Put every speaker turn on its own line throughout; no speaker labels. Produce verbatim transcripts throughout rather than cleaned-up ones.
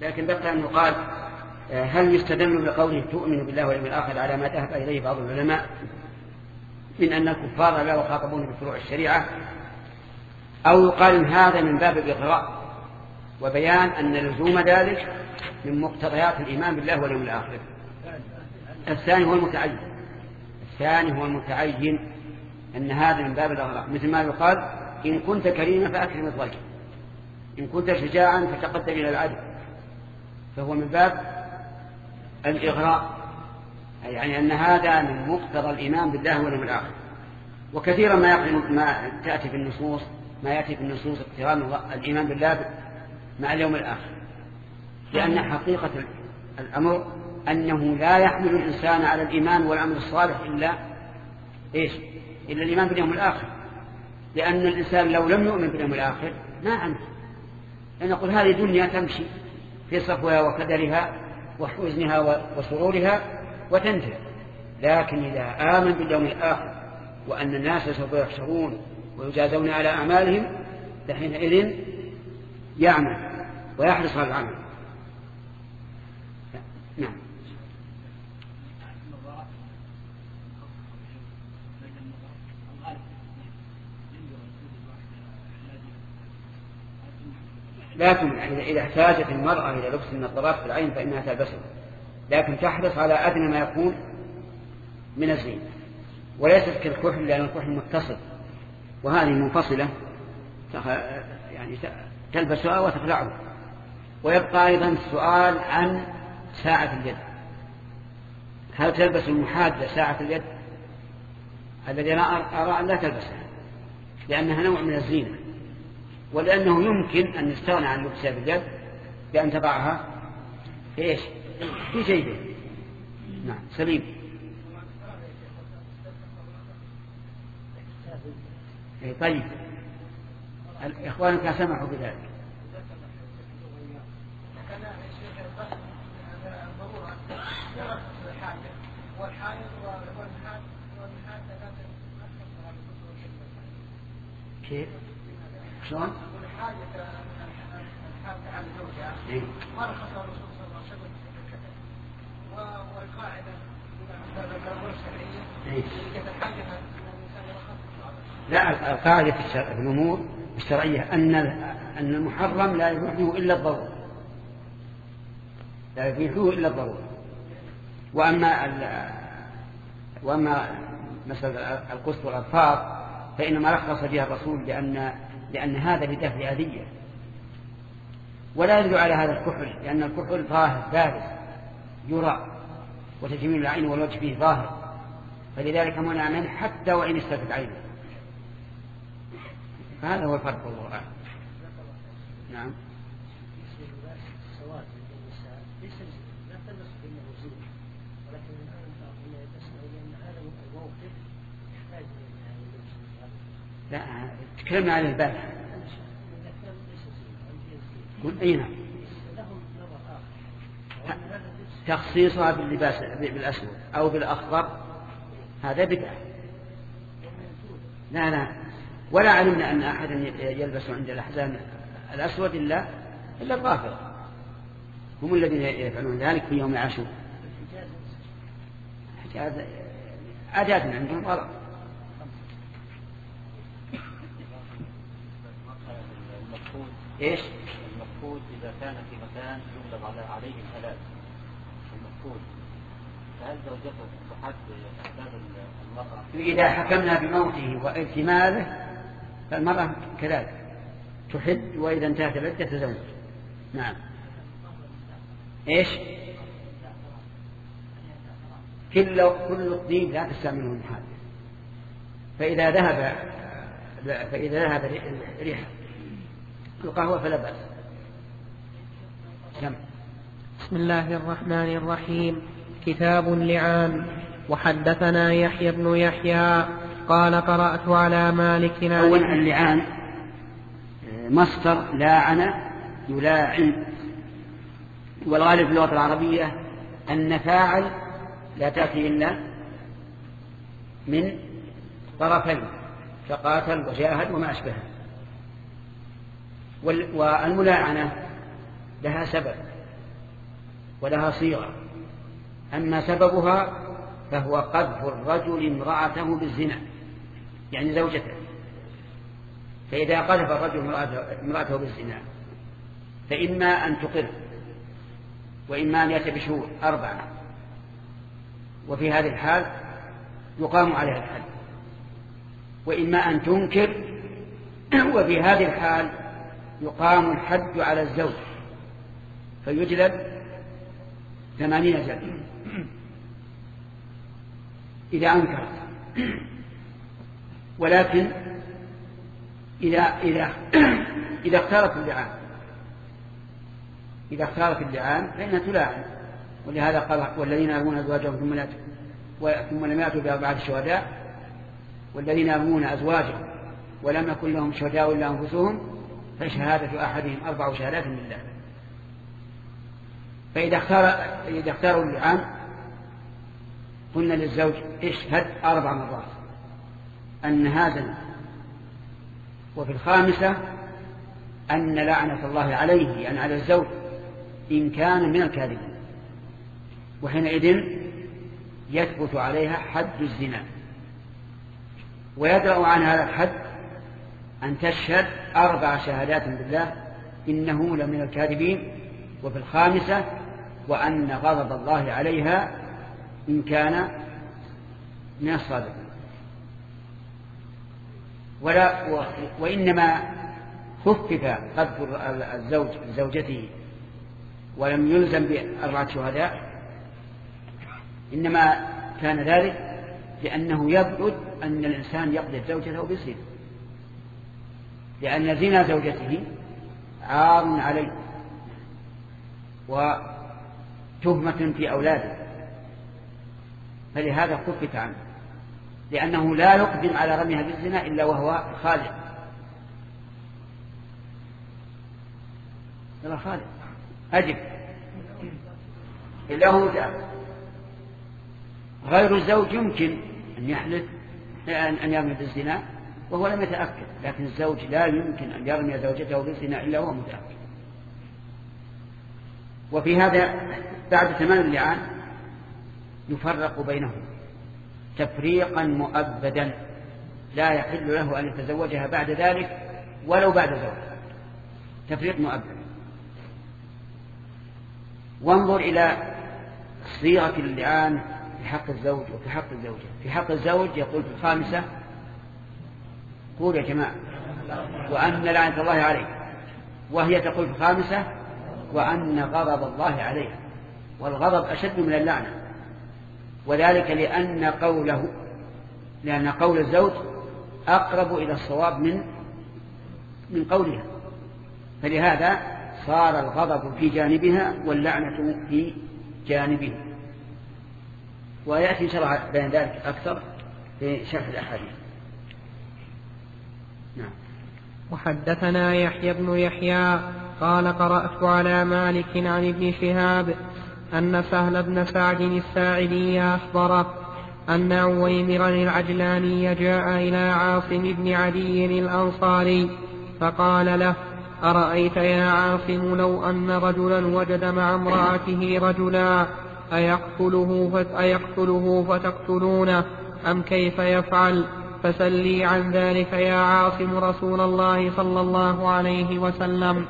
لكن بقى أن يقال هل يستدل بقوله تؤمن بالله واليوم الآخر على ما ذهب إليه بعض العلماء من أن الكفار لا يخاطبون بفروع الشريعة، أو يقال هذا من باب الإغراء وبيان أن لزوم ذلك من مقتضيات الإيمان بالله واليوم الآخر. الثاني هو المتعين الثاني هو المتعين أن هذا من باب الإغراء، مثل ما يقال إن كنت كريما فأكرم الضيف، إن كنت شجاعا فتقدم إلى العدل، فهو من باب الإغراء، يعني أن هذا من مقتضى الإيمان بالله واليوم الآخر. وكثيرا ما يقرن ما تأتي في النصوص ما يأتي في النصوص اقتران الإيمان بالله مع اليوم الآخر، لأن حقيقة الأمر أنه لا يحمل الإنسان على الإيمان والعمل الصالح إلا إيش؟ إلا الإيمان باليوم الآخر، لأن الإنسان لو لم يؤمن باليوم الآخر ما عمل، نقول هذه دنيا تمشي في صفوها وكدرها وحزنها وسرورها وتنتهي، لكن إذا آمن باليوم الآخر وأن الناس سوف يحشرون ويجازون على أعمالهم فحينئذ يعمل ويحرص على العمل. نعم. لكن إذا احتاجت المرأة إلى لبس النظارات في العين فإنها تلبسه، لكن تحرص على أدنى ما يكون من الزين، وليست كالكحل، لأن الكحل متصل وهذه منفصلة يعني تلبسها وتخلعه. ويبقى أيضا السؤال عن ساعة اليد، هل تلبس المحادة ساعة اليد؟ الذي أنا أرى أن لا تلبسها لأنها نوع من الزينة، ولأنه يمكن أن يستغنى عن لبسها باليد بأن تضعها في إيش؟ في جيبه. نعم. سليم. طيب إخوانك سمحوا بذلك. كيف؟ شلون؟ إيه؟ إيه؟ لا، القاعدة في الأمور الشرعية أن أن المحرم لا يبيحه إلا الضرورة، لا يبيحه إلا الضرورة. وأما وأما مثلا القسط والأظفار فإنما رخص فيها الرسول لأن لأن هذا بدافع أذية، ولا يدل على هذا الكحل، لأن الكحل ظاهر بارز يرى وتجميل العين والوجه فيه ظاهر، فلذلك منع منه حتى وإن استفت عينه. فهذا هو الفرق والله أعلم. نعم. لا، تكلمنا عن البارحة. أي نعم. تخصيصها باللباس بالأسود أو بالأخضر هذا بدعة. لا لا، ولا علمنا أن أحدا يلبس عند الأحزان الأسود إلا إلا الغافل، هم الذين يفعلون ذلك في يوم عاشور. عادات عندهم غلط. إيش؟
المفقود إذا كان في مكان يغلب عليه الهلاك، المفقود فهل زوجته تحد أحداث المرأة؟
إذا حكمنا بموته واحتماله فالمرأة كذلك تحد، وإذا انتهت العدة تزوج. نعم. إيش؟ كل كل الطيب لا تستعمله المحادث، فإذا ذهب فإذا ذهب ريح القهوة فلا بأس. كم.
بسم الله الرحمن الرحيم. كتاب اللعان. وحدثنا يحيى بن يحيى قال قرأت على مالك.
أولا اللعان مصدر لاعن يلاعن، والغالب في اللغة العربية أن فاعل لا تأتي إلا من طرفين كقاتل وجاهد وما أشبهه. والملاعنة لها سبب ولها صيغة. أما سببها فهو قذف الرجل امرأته بالزنا، يعني زوجته. فإذا قذف الرجل امرأته بالزنا فإما أن تقر وإما أن يأتي بشهور أربعة، وفي هذه الحال يقام عليها الحد، وإما أن تنكر، وفي هذه الحال يقام الحد على الزوج فيجلد ثمانين جلدة إذا أنكرت. ولكن إذا إذا إذا اختارت اللعان إذا اختارت اللعان فإنها تلاعن. ولهذا قال: والذين يرمون أزواجهم ثم لا ثم لم يأتوا بأربعة شهداء، والذين يرمون أزواجهم ولم يكن لهم شهداء إلا أنفسهم فشهادة أحدهم أربع شهادات بالله. فإذا اختار إذا اختاروا اللعان قلنا للزوج: اشهد أربع مرات أن هذا. وفي الخامسة أن لعنة الله عليه، أن على الزوج إن كان من الكاذبين، وحينئذ يثبت عليها حد الزنا. ويدرأ عن هذا الحد أن تشهد أربع شهادات بالله إنه لمن الكاذبين، وفي الخامسة وأن غضب الله عليها إن كان من الصادقين. ولا وإنما خفف قذف الزوج لزوجته ولم يلزم بأربعة شهداء، إنما كان ذلك لأنه يبعد أن الإنسان يقذف زوجته بالزنا، لأن زنا زوجته عار عليه وتهمة في أولاده، فلهذا خفف عنه، لأنه لا يقدم على رميها بالزنا إلا وهو خالد. يلا خالد أجب إلا هو متأكد. غير الزوج يمكن أن يحلف أن يرمي بالزنا وهو لم يتأكد، لكن الزوج لا يمكن أن يرمي زوجته بالزنا إلا وهو متأكد. وفي هذا بعد تمام اللعان يفرق بينهم تفريقا مؤبدا، لا يحل له أن يتزوجها بعد ذلك ولو بعد زوج، تفريق مؤبد. وانظر إلى صيغة اللعان في حق الزوج وفي حق الزوجة. في حق الزوج يقول في الخامسة: قول يا جماعة وأن لعنة الله عليه، وهي تقول في الخامسة: وأن غضب الله عليه. والغضب أشد من اللعنة، وذلك لأن قوله لأن قول الزوج أقرب إلى الصواب من من قولها، فلهذا صار الغضب في جانبها واللعنة في جانبه. ويأتي شرح بين ذلك أكثر في شرح الأحاديث. نعم.
وحدثنا يحيى بن يحيى قال: قرأت على مالك عن ابن شهاب أن سهل بن سعد الساعدي أخبره أن عويمرا العجلاني جاء إلى عاصم بن عدي الأنصاري فقال له: أرأيت يا عاصم لو أن رجلا وجد مع امرأته رجلا أيقتله, أيقتله فتقتلونه أم كيف يفعل؟ فسلي عن ذلك يا عاصم رسول الله صلى الله عليه وسلم.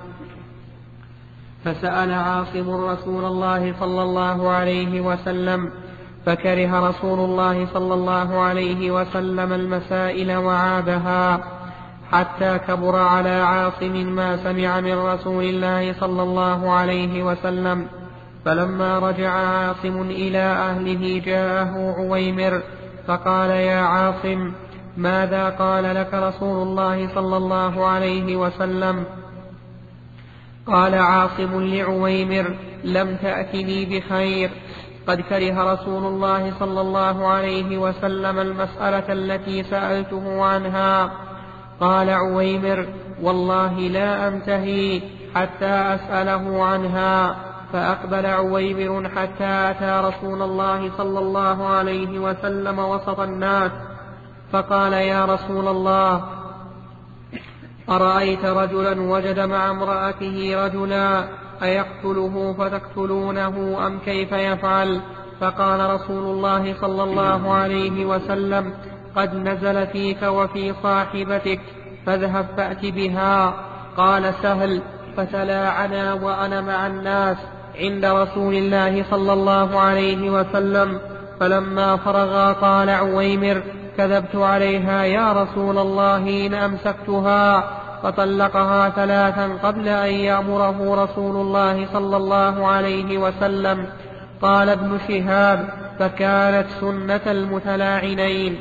فسأل عاصم رسول الله صلى الله عليه وسلم، فكره رسول الله صلى الله عليه وسلم المسائل وعابها، حتى كبر على عاصم ما سمع من رسول الله صلى الله عليه وسلم. فلما رجع عاصم إلى أهله جاءه عويمر فقال: يا عاصم ماذا قال لك رسول الله صلى الله عليه وسلم؟ قال عاصم لعويمر: لم تأتني بخير، قد كره رسول الله صلى الله عليه وسلم المسألة التي سألته عنها. قال عويمر: والله لا أنتهي حتى أسأله عنها. فأقبل عويمر حتى أتى رسول الله صلى الله عليه وسلم وسط الناس، فقال: يا رسول الله، أرأيت رجلا وجد مع امرأته رجلا أيقتله فتقتلونه أم كيف يفعل؟ فقال رسول الله صلى الله عليه وسلم قد نزل فيك وفي صاحبتك فاذهب فأت بها. قال سهل فتلاعنا وأنا مع الناس عند رسول الله صلى الله عليه وسلم، فلما فرغا قال عويمر كذبت عليها يا رسول الله إن أمسكتها، فطلقها ثلاثا قبل أن يأمره رسول الله صلى الله عليه وسلم. قال ابن شهاب فكانت سنة المتلاعنين.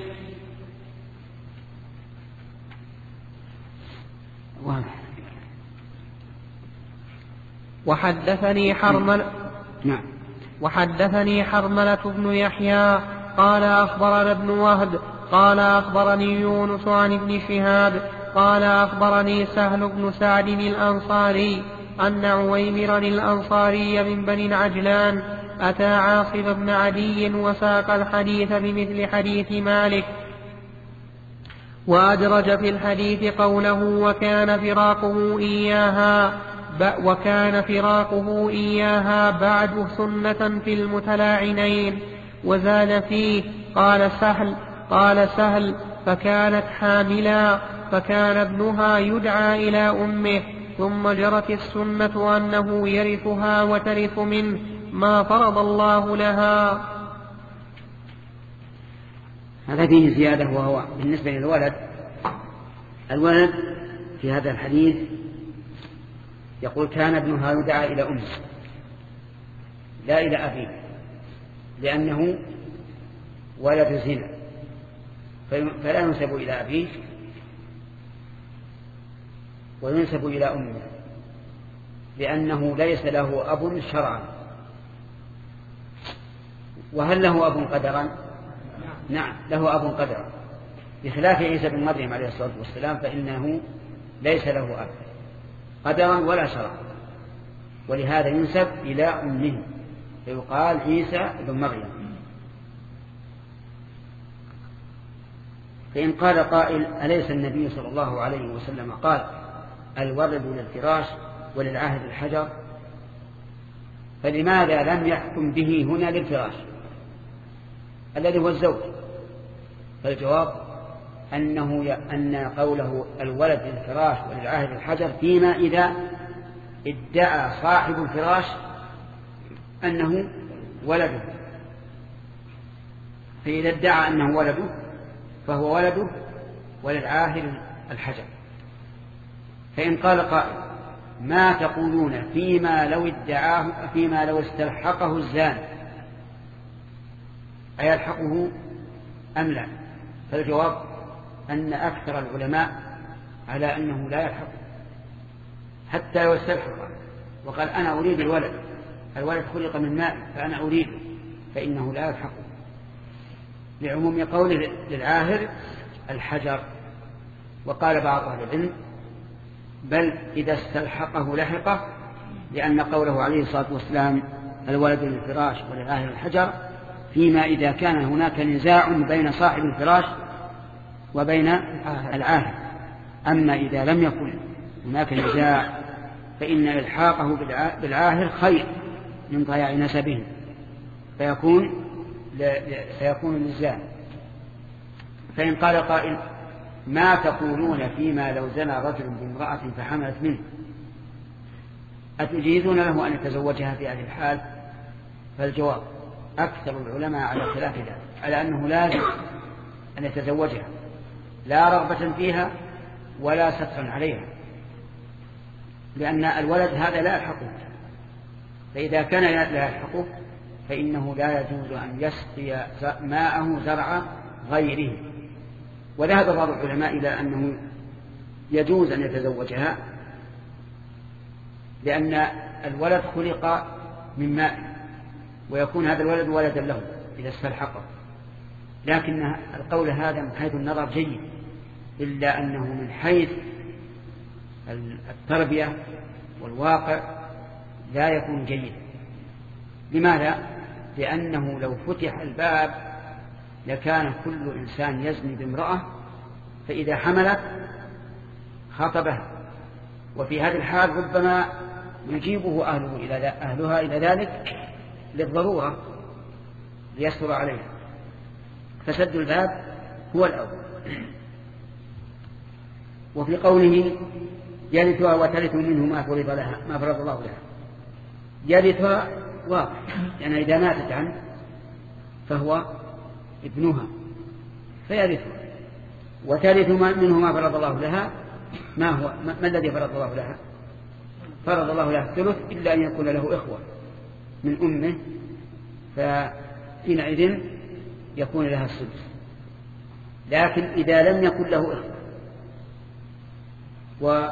وحدثني حرمل
نعم
وحدثني حرملة بن يحيى قال أخبرنا ابن وهب قال أخبرني يونس عن ابن شهاب قال أخبرني سهل بن سعد الأنصاري أن عويمرا الأنصاري من بني عجلان أتى عاصم بن عدي وساق الحديث بمثل حديث مالك، وأدرج في الحديث قوله وكان فراقه إياها وكان فراقه إياها بعد سنة في المتلاعنين، وزاد فيه قال سهل قال سهل فكانت حاملا فكان ابنها يدعى إلى أمه، ثم جرت السنة أنه يرثها وترث منه ما فرض الله لها.
هذا فيه زيادة، وهو بالنسبة للولد، الولد في هذا الحديث يقول كان ابنها يدعى إلى أمه لا إلى أبيه، لأنه ولد زنا فلا ينسب إلى أبيه وينسب إلى أمه، لأنه ليس له أب شرعا. وهل له أب قدرا؟ نعم له أب قدرا، بخلاف عيسى بن مريم عليه الصلاة والسلام فإنه ليس له أب قدرا ولا شرعا، ولهذا ينسب إلى أمه فيقال عيسى بن مريم. فإن قال قائل أليس النبي صلى الله عليه وسلم قال الولد للفراش وللعاهد الحجر، فلماذا لم يحكم به هنا للفراش الذي هو الزوج؟ فالجواب أنه أن قوله الولد للفراش وللعاهد الحجر فيما إذا ادعى صاحب الفراش أنه ولده، فإذا ادعى أنه ولده فهو ولده وللعاهد الحجر. فإن قال قائل ما تقولون فيما لو ادعاه فيما لو استلحقه الزاني أيلحقه أم لا؟ فالجواب أن أكثر العلماء على أنه لا يلحقه حتى لو استلحقه، وقال أنا أريد الولد، الولد خلق من ماء فأنا أريده، فإنه لا يلحقه، لعموم قوله للعاهر الحجر. وقال بعض أهل العلم بل إذا استلحقه لحقه، لأن قوله عليه الصلاة والسلام الولد للفراش وللعاهر الحجر فيما إذا كان هناك نزاع بين صاحب الفراش وبين العاهر. أما إذا لم يكن هناك نزاع فإن إلحاقه بالعاهر خير من ضياع نسبه، فيكون سيكون النزاع. فإن قال قائل ما تقولون فيما لو زنى رجل بامرأة فحملت منه أتجيزون له أن يتزوجها في هذه الحال؟ فالجواب أكثر العلماء على خلاف ذلك، على أنه لازم أن يتزوجها لا رغبة فيها ولا سترا عليها، لأن الولد هذا لا يلحقه، فإذا كان لا يلحقه فإنه لا يجوز أن يسقي ماءه زرع غيره. وذهب بعض العلماء إلى أنه يجوز أن يتزوجها، لأن الولد خلق من ماء ويكون هذا الولد ولدا له إذا استلحقه، لكن القول هذا من حيث النظر جيد، إلا أنه من حيث التربية والواقع لا يكون جيد. لماذا؟ لأنه لو فتح الباب لكان كل إنسان يزني بامرأة، فإذا حملت خطبها، وفي هذه الحال ربما يجيبه أهله إلى أهلها إلى ذلك للضرورة ليسر عليها، فسد الباب هو الأول. وفي قوله يرثها وترث منه ما فرض لها ما فرض الله لها، يرثها واضح، يعني إذا ماتت عنه فهو ابنها فيرثها، وترث منه ما فرض الله لها. ما هو ما, ما الذي فرض الله لها؟ فرض الله لها الثلث إلا أن يكون له إخوة من أمه، فحينئذ يكون لها السدس. لكن إذا لم يكن له إخوة و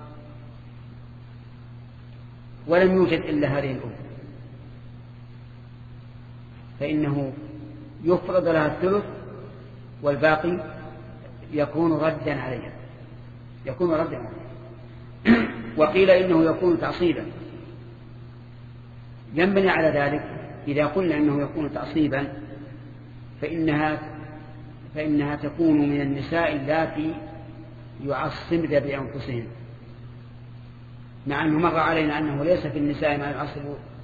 ولم يوجد إلا هذه الأم فإنه يفرض لها الثلث والباقي يكون ردا عليها، يكون ردا عليها. وقيل إنه يكون تعصيبا. ينبني على ذلك إذا قلنا إنه يكون تعصيبا فإنها فإنها تكون من النساء اللاتي يعصبن بأنفسهن، مع أنه مر علينا أنه ليس في النساء ما يعصب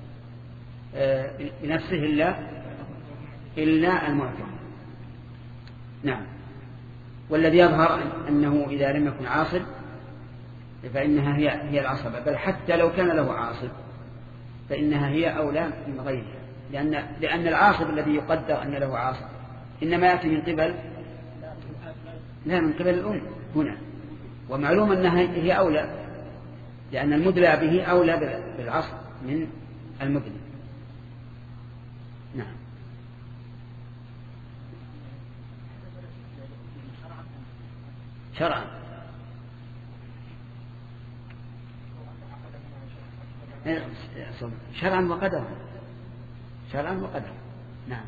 بنفسه إلا إلا المعتق. نعم. والذي يظهر أنه إذا لم يكن عاصب فإنها هي هي العصبة، بل حتى لو كان له عاصب فإنها هي أولى من غيرها، لأن لأن العاصب الذي يقدر أن له عاصب إنما يأتي من قبل لا من قبل الأم هنا، ومعلوم أنها هي أولى، لأن المدلى به أولى بالعصب من المدلى. نعم. شرعا شرعا وقدرا، شرعا وقدرا. نعم.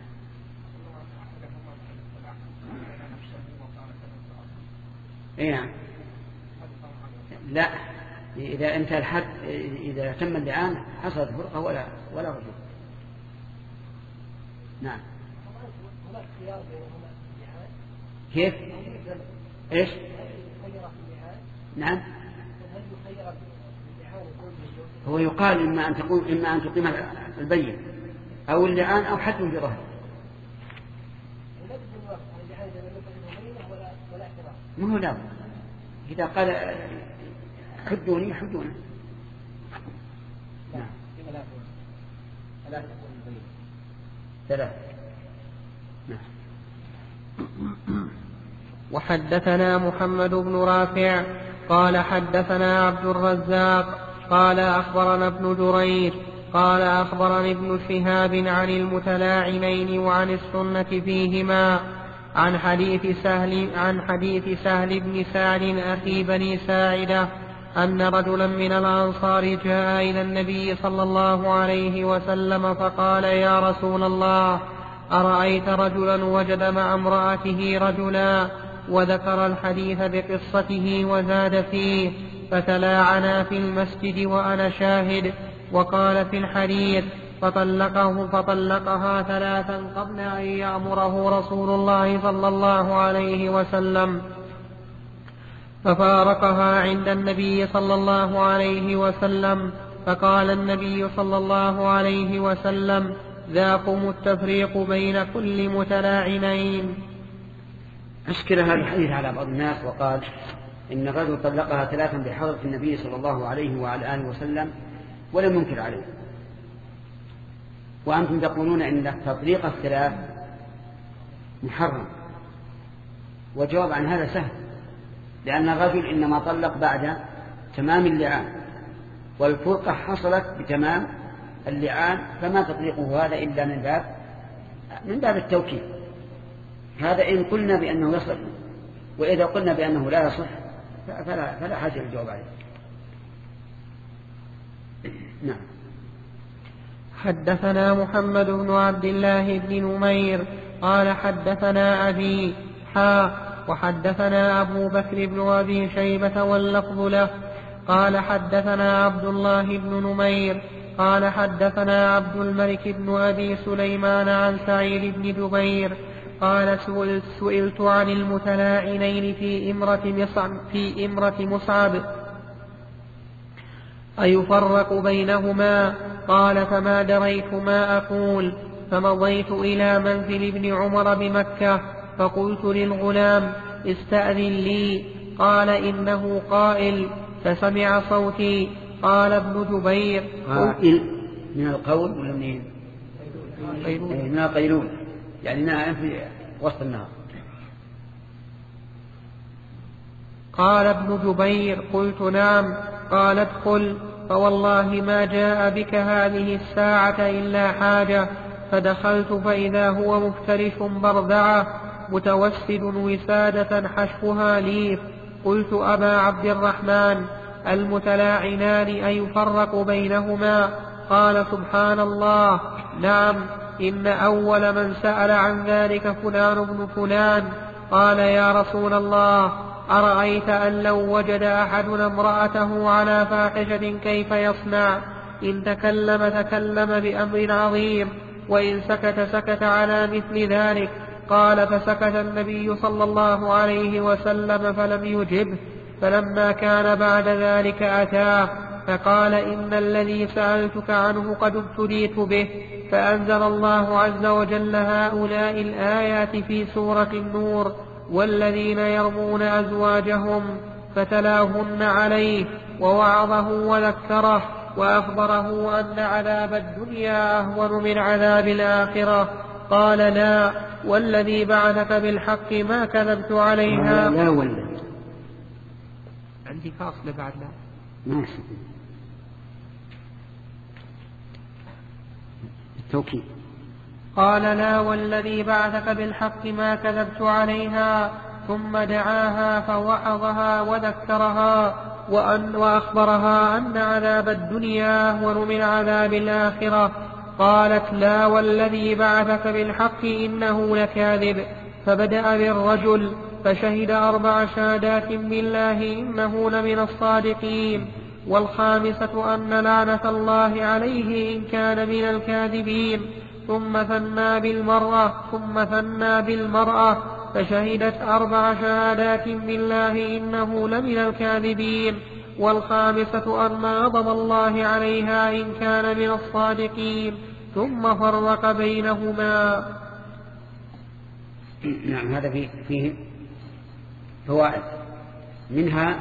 اي نعم. لا، إذا انتهى الحد، إذا تم اللعان حصلت فرقة ولا ولا رجوع. نعم. كيف؟ ايش؟ نعم. هو يقال إما أن تقوم إما أن تقيم البين أو اللعان أو حد بظهر. ما هو لا، إذا قال حدوني حدوني. نعم. ثلاث. نعم.
وحدثنا محمد بن رافع قال حدثنا عبد الرزاق قال أخبرنا ابن جريج قال أخبرني ابن شهاب عن المتلاعنين وعن السنة فيهما عن حديث سهل عن حديث سهل بن سعد أخي بني ساعدة أن رجلا من الأنصار جاء إلى النبي صلى الله عليه وسلم فقال يا رسول الله أرأيت رجلا وجد مع امرأته رجلا، وذكر الحديث بقصته وزاد فيه فتلاعنا في المسجد وأنا شاهد، وقال في الحديث فطلقه فطلقها ثلاثا قبل أن يأمره رسول الله صلى الله عليه وسلم، ففارقها عند النبي صلى الله عليه وسلم، فقال النبي صلى الله عليه وسلم ذاكم التفريق بين كل متلاعنين.
أشكل هذا الحديث على بعض الناس وقال إن الرجل طلقها ثلاثا بحضرة النبي صلى الله عليه وعلى آله وسلم ولم ينكر عليه، وأنتم تقولون إن تطليق الثلاث محرم. والجواب عن هذا سهل، لأن الرجل إنما طلق بعد تمام اللعان، والفرقة حصلت بتمام اللعان، فما تطليقه هذا إلا من باب من باب التوكيد. هذا إن قلنا بأنه يصح، وإذا قلنا بأنه لا يصح فلا, فلا حاجة للجواب عليه. نعم.
حدثنا محمد بن عبد الله بن نمير قال حدثنا أبي حا وحدثنا أبو بكر بن أبي شيبة واللفظ له قال حدثنا عبد الله بن نمير قال حدثنا عبد الملك بن أبي سليمان عن سعيد بن جبير قال سئلت عن المتلاعنين في إمرة مصعب, في إمرة مصعب أيفرق بينهما؟ قال فما دريت ما أقول، فمضيت إلى منزل ابن عمر بمكة فقلت للغلام استأذن لي، قال إنه قائل، فسمع صوتي. قال ابن جبير
قائل من القول ولا منين؟ من القيلول، يعني نائم في وسط النهار.
قال ابن جبير قلت نعم. قال ادخل، فوالله ما جاء بك هذه الساعة إلا حاجة. فدخلت فإذا هو مفترش برذعة متوسد وسادة حشفها ليف. قلت أبا عبد الرحمن المتلاعنان أيفرق بينهما؟ قال سبحان الله، نعم، إن أول من سأل عن ذلك فلان بن فلان. قال يا رسول الله، أرأيت أن لو وجد أحدنا امرأته على فاحشة كيف يصنع؟ إن تكلم تكلم بأمر عظيم، وإن سكت سكت على مثل ذلك. قال فسكت النبي صلى الله عليه وسلم فلم يجبه. فلما كان بعد ذلك أتاه فقال إن الذي سألتك عنه قد ابتليت به. فأنزل الله عز وجل هؤلاء الآيات في سورة النور: والذين يرمون أزواجهم، فتلاهن عليه ووعظه وذكره وأخبره أن عذاب الدنيا أهون من عذاب الآخرة. قال لا والذي بعثك بالحق ما كذبت عليها.
لا ولا
عندي فاصلة بعد لا
ماشي التوكيد.
قال لا والذي بعثك بالحق ما كذبت عليها. ثم دعاها فوعظها وذكرها وأن وأخبرها أن عذاب الدنيا أهون من عذاب الآخرة. قالت لا والذي بعثك بالحق إنه لكاذب. فبدأ بالرجل فشهد أربع شهادات بالله إنه لمن الصادقين، والخامسة أن لعنة الله عليه إن كان من الكاذبين. ثم ثنى بالمرأة ثم ثنى بالمرأة فشهدت أربع شهادات بالله إنه لمن الكاذبين، والخامسة أن غضب الله عليها إن كان من الصادقين. ثم فرق بينهما.
نعم، هذا فيه, فيه فوائد، منها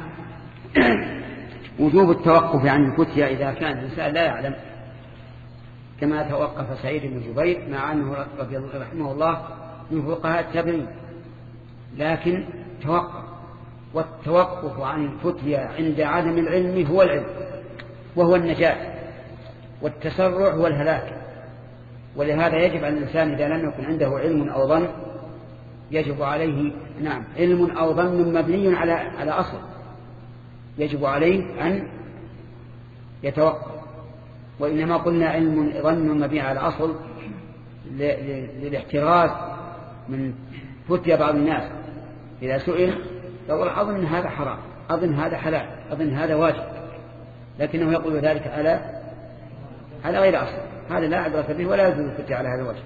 وجوب التوقف عن الفتيا إذا كان الإنسان لا يعلم، كما توقف سعيد بن جبير مع أنه رضي الله رحمه الله من فقهاء التابعين، لكن توقف. والتوقف عن الفتيا عند عدم العلم هو العلم، وهو النجاة، والتسرع هو الهلاك. ولهذا يجب على الإنسان إذا لم يكن عنده علم أو ظن يجب عليه نعم علم أو ظن مبني على على أصل، يجب عليه أن يتوقف. وإنما قلنا علم ظن مبني على أصل للاحتراز من فتيا بعض الناس إذا سئل يقول أظن هذا حرام، أظن هذا حلال، أظن هذا واجب، لكنه يقول ذلك على على غير أصل، هذا لا عبرة به ولا يجوز الفتيا على هذا الوجه.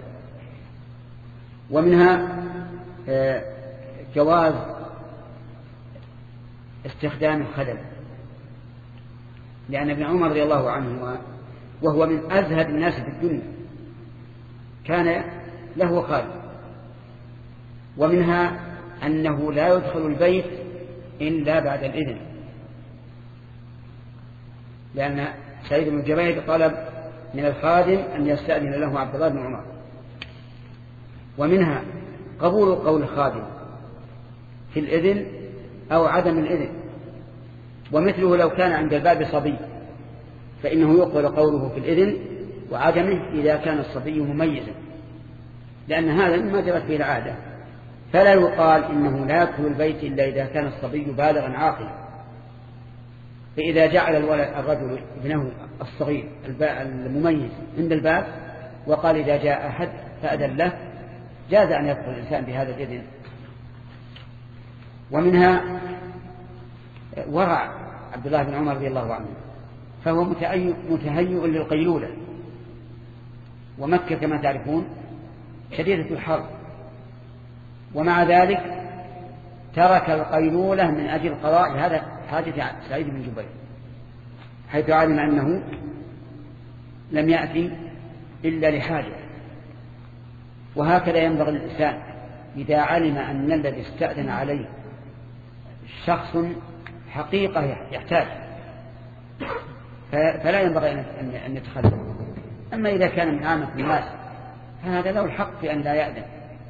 ومنها جواز استخدام الخدم، لأن ابن عمر رضي الله عنه وهو من أزهد الناس في الدنيا كان له خادم. ومنها أنه لا يدخل البيت إلا بعد الإذن، لأن سعيد بن جبير طلب من الخادم أن يستأذن له عبد الله بن عمر. ومنها قبول قول الخادم في الإذن أو عدم الإذن، ومثله لو كان عند الباب صبي فإنه يقبل قوله في الإذن وعدمه إذا كان الصبي مميزا، لأن هذا مما جرت به العادة. فلا يقال إنه لا يدخل البيت إلا إذا كان الصبي بالغا عاقلا. فإذا جعل الرجل ابنه الصغير المميز عند الباب وقال إذا جاء أحد فأذن له، جاز أن يدخل الإنسان بهذا الإذن. ومنها ورع عبد الله بن عمر رضي الله عنه، فهو متهيئ للقيلولة، ومكة كما تعرفون شديدة الحر، ومع ذلك ترك القيلولة من أجل قضاء هذا حاجة سعيد بن جبير، حيث علم أنه لم يأتي إلا لحاجة. وهكذا ينبغي للإنسان إذا علم أن الذي استأذن عليه شخص حقيقة يحتاج فلا ينبغي أن يتخلف. أما إذا كان من عامة الناس فهذا له الحق في أن لا يأذن،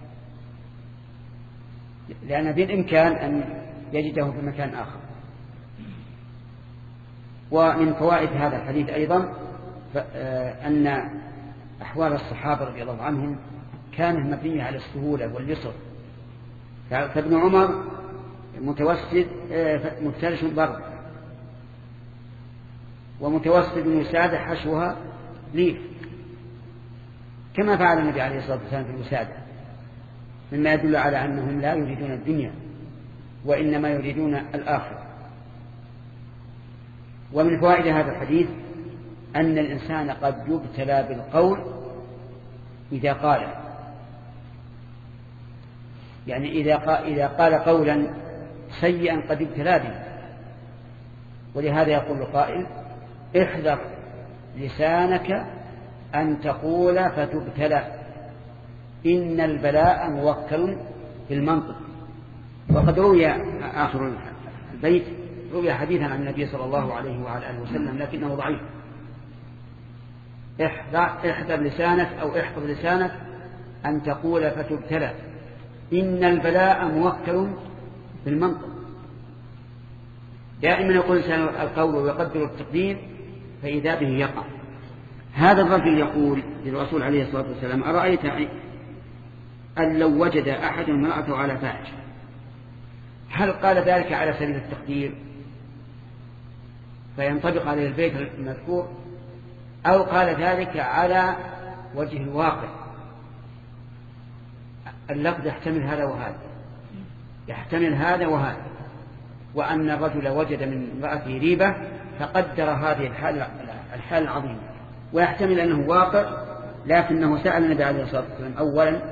لأن بالإمكان أن يجده في مكان آخر. ومن فوائد هذا الحديث أيضا أن أحوال الصحابة رضي الله عنهم كانت مبنية على السهولة واليسر. فابن عمر متوسد مفترش البر، ومتوسد الوسادة حشوها ليف، كما فعل النبي عليه الصلاة والسلام في الوسادة، مما يدل على أنهم لا يريدون الدنيا وإنما يريدون الآخرة. ومن فوائد هذا الحديث أن الإنسان قد يبتلى بالقول إذا قال، يعني إذا قال قولا سيئا قد ابتلى به. ولهذا يقول القائل احذر لسانك أن تقول فتبتلى، إن البلاء موكل بالمنطق. وقد روي آخر البيت روي حديثا عن النبي صلى الله عليه وعلى آله وسلم لكنه ضعيف. احذر لسانك أو احفظ لسانك أن تقول فتبتلى، إن البلاء موكل بالمنطق. دائما يقول الإنسان القول ويقدر التقدير فإذا به يقع. هذا الرجل يقول للرسول عليه الصلاة والسلام أرأيت أن لو وجد أحد امرأته على فاحشة هل قال ذلك على سبيل التقدير فينطبق عليه البيت المذكور، أو قال ذلك على وجه الواقع؟ اللفظ يحتمل هذا وهذا، يحتمل هذا وهذا، وأن الرجل وجد من امرأته ريبة فقدر هذه الحال الحال العظيمة، ويحتمل أنه واقع لكنه سأل النبي عليه الصلاة والسلام أولا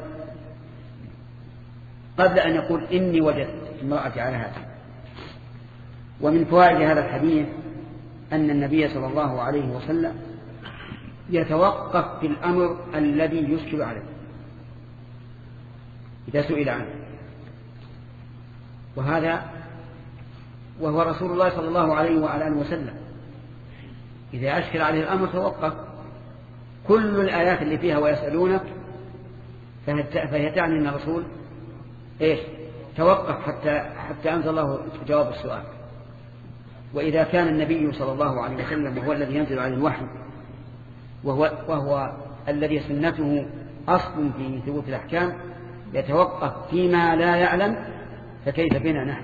قبل أن يقول إني وجدت امرأتي على هذا. ومن فوائد هذا الحديث أن النبي صلى الله عليه وسلم يتوقف في الأمر الذي يشكل عليه إذا سئل عنه، وهذا وهو رسول الله صلى الله عليه وعلى آله وسلم. إذا أشكل عليه الأمر توقف. كل الآيات اللي فيها ويسألونك فهي تعني أن الرسول إيش توقف حتى حتى أنزل الله جواب السؤال. وإذا كان النبي صلى الله عليه وسلم هو الذي ينزل عليه الوحي وهو, وهو الذي سنته أصل في ثبوت الأحكام يتوقف فيما لا يعلم فكيف بنا نحن؟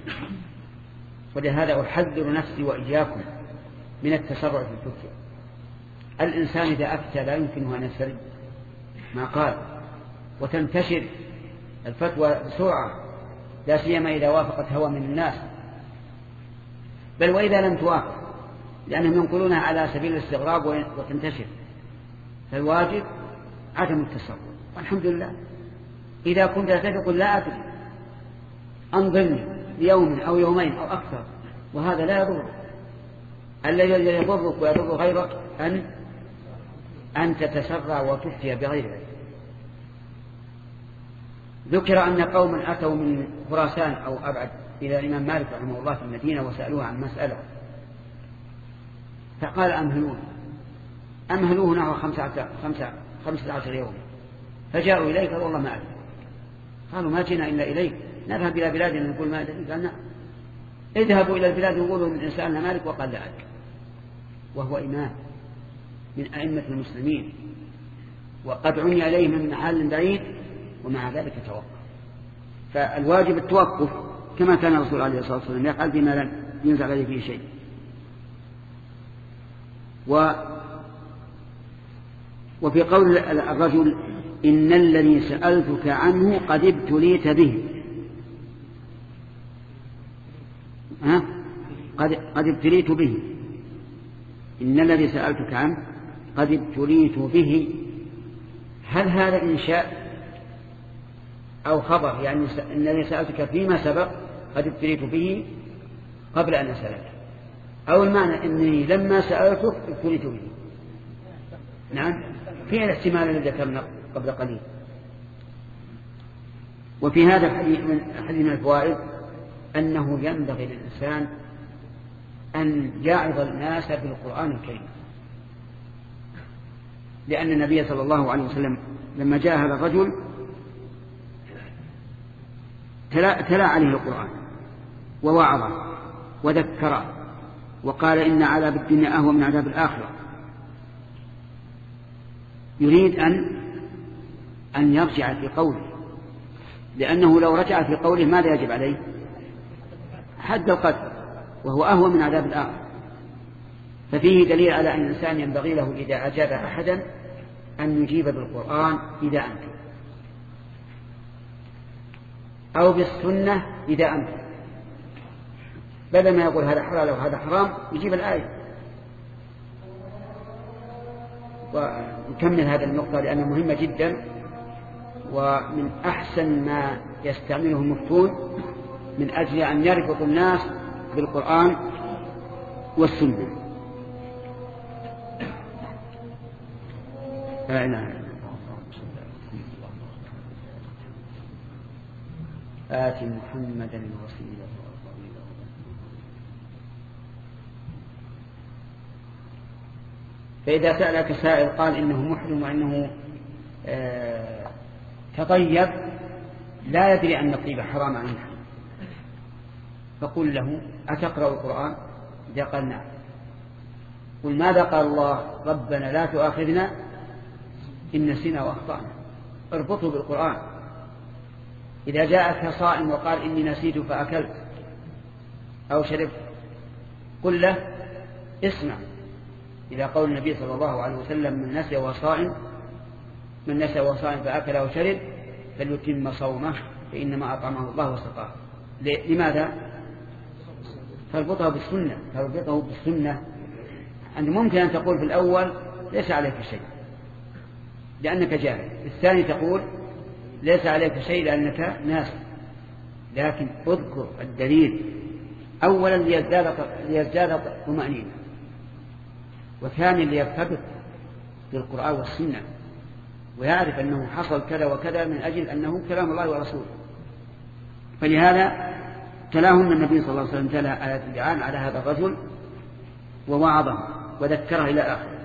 ولهذا أحذر نفسي وإياكم من التسرع في الفتوى. الإنسان إذا أفتى لا يمكنه أن يسرد ما قال، وتنتشر الفتوى بسرعة لا سيما إذا وافقت هوى من الناس، بل وإذا لم توافق لأنهم ينقلونها على سبيل الاستغراب وتنتشر. فالواجب عدم التسرع. والحمد لله إذا كنت تقول لا أدري أنظرني ليوم أو يومين أو أكثر وهذا لا يضر. الذي يضرك ويضر غيرك أن أن تتسرع وتفتي بغير ذلك. ذكر أن قوما أتوا من خراسان أو أبعد إلى الإمام مالك رحمه الله في المدينة وسألوه عن مسألة، فقال أمهلوه أمهلوه نحو خمسة عشر يوم، فجاءوا إليه قالوا والله ما أدري. قالوا ما جئنا إلا إليك، نذهب إلى بلادنا نقول ما أدري. قال نعم، اذهبوا إلى البلاد وقولوا من سألنا مالك وقال لا أدري، وهو إمام من أئمة المسلمين وقد عني عليه من محل بعيد ومع ذلك توقف. فالواجب التوقف كما كان الرسول عليه الصلاة والسلام يفعل بما لم ينزل عليه فيه شيء. و وفي قول الرجل إن الذي سألتك عنه قد ابتليت به، ها؟ قد, قد ابتليت به، إن الذي سألتك عنه قد ابتليت به، هل هذا إنشاء أو خبر؟ يعني إن الذي سألتك فيما سبق قد ابتليت به قبل أن أسألك، أو المعنى أني لما سألتك ابتليت به. نعم، فيها الاحتمال الذي ذكرنا قبل قليل. وفي هذا الحديث من الفوائد أنه ينبغي للإنسان أن يعظ الناس بالقرآن الكريم، لأن النبي صلى الله عليه وسلم لما جاء هذا الرجل تلا, تلا عليه القرآن ووعظه وذكره وقال إن عذاب الدنيا أهون من عذاب الآخرة. يريد أن أن يرجع في قوله، لأنه لو رجع في قوله ماذا يجب عليه؟ حد القتل، وهو أهون من عذاب الآخرة. ففيه دليل على أن الإنسان ينبغي له إذا أجاب أحدا أن يجيب بالقرآن إذا أمكن، أو بالسنة إذا أمكن، بدل ما يقول هذا حلال وهذا حرام يجيب الآية. ونكمل هذه النقطة لأنها مهمة جدا، ومن أحسن ما يستعمله المفتون من أجل أن يربط الناس بالقرآن والسنة. نعم. آت محمدا الوسيلة. فإذا سألك سائل قال إنه محرم وإنه آه تطيب لا يدري أن الطيب حرام عنه، فقل له أتقرأ القرآن؟ إذا قال نعم قل ماذا قال الله؟ ربنا لا تؤاخذنا إن نسينا وأخطأنا. اربطه بالقرآن. إذا جاءك صائم وقال إني نسيت فأكلت أو شربت قل له اسمع إذا قول النبي صلى الله عليه وسلم من نسي وصائم من نسي وصائم فأكل أو شرب فليتم صومه فإنما أطعمه الله وسقاه. لماذا؟ تربطه بالسنة تربطه بالسنة أنت ممكن أن تقول في الأول ليس عليك شيء لأنك جاهل، الثاني تقول ليس عليك شيء لأنك ناس، لكن اذكر الدليل أولا ليزداد ليزداد طمأنينة، وثانيا ليرتبط بالقرآن والسنة ويعرف أنه حصل كذا وكذا من أجل أنه كلام الله ورسوله. فلهذا تلاهم النبي صلى الله عليه وسلم تلا آيات اللعان على هذا الرجل ووعظه وذكره إلى آخره.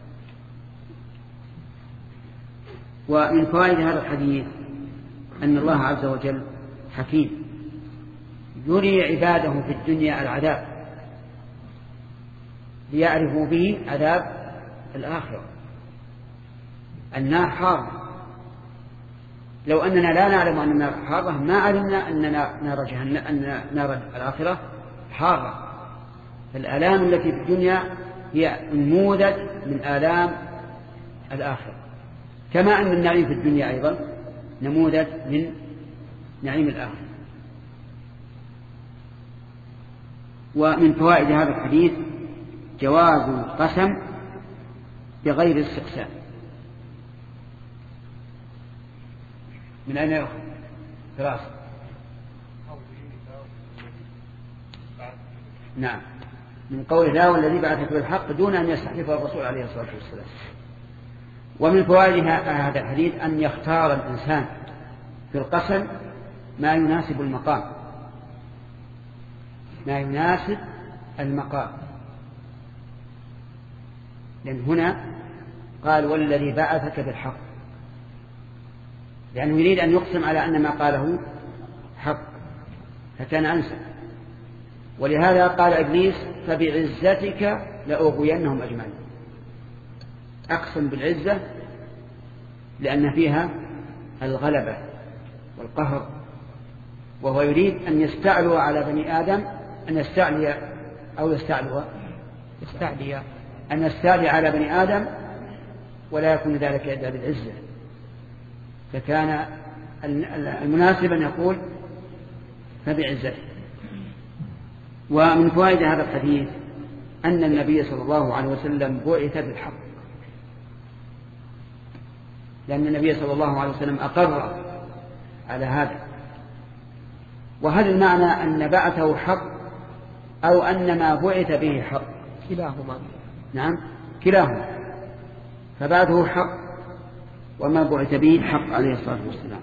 ومن فوائد هذا الحديث أن الله عز وجل حكيم يري عباده في الدنيا العذاب ليعرفوا به عذاب الآخرة. النار حارة، لو أننا لا نعلم أن النار حارة ما علمنا أن نار جهنم أن نار الآخرة حارة. فالآلام التي في الدنيا هي نموذج من آلام الآخرة، كما أن النعيم في الدنيا أيضا نموذج من نعيم الآخرة. ومن فوائد هذا الحديث جواز القسم بغير استقسام. من أين يأخذ؟ دراسة. نعم، من قول لا والذي بعثك بالحق دون أن يستحلف الرسول عليه الصلاة والسلام. ومن فوائد هذا الحديث أن يختار الإنسان في القسم ما يناسب المقام ما يناسب المقام لأن هنا قال والذي بعثك بالحق، لأنه يريد أن يقسم على أن ما قاله حق فكان أنسى. ولهذا قال إبليس فبعزتك لأغوينهم أجمعين. أقسم بالعزة لأن فيها الغلبة والقهر، وهو يريد أن يستعلو على بني آدم أن يستعلي أو يستعلو يستعلي أن يستعلي على بني آدم ولا يكون ذلك إلا بالعزة. فكان المناسب أن يقول فبعزته. ومن فوائد هذا الحديث أن النبي صلى الله عليه وسلم بعث بالحق، لأن النبي صلى الله عليه وسلم أقر على هذا. وهذا المعنى أن بعثه حق أو أن ما بعث به حق.
كلاهما.
نعم كلاهما، فبعثه حق وما بعث به حق عليه الصلاة والسلام.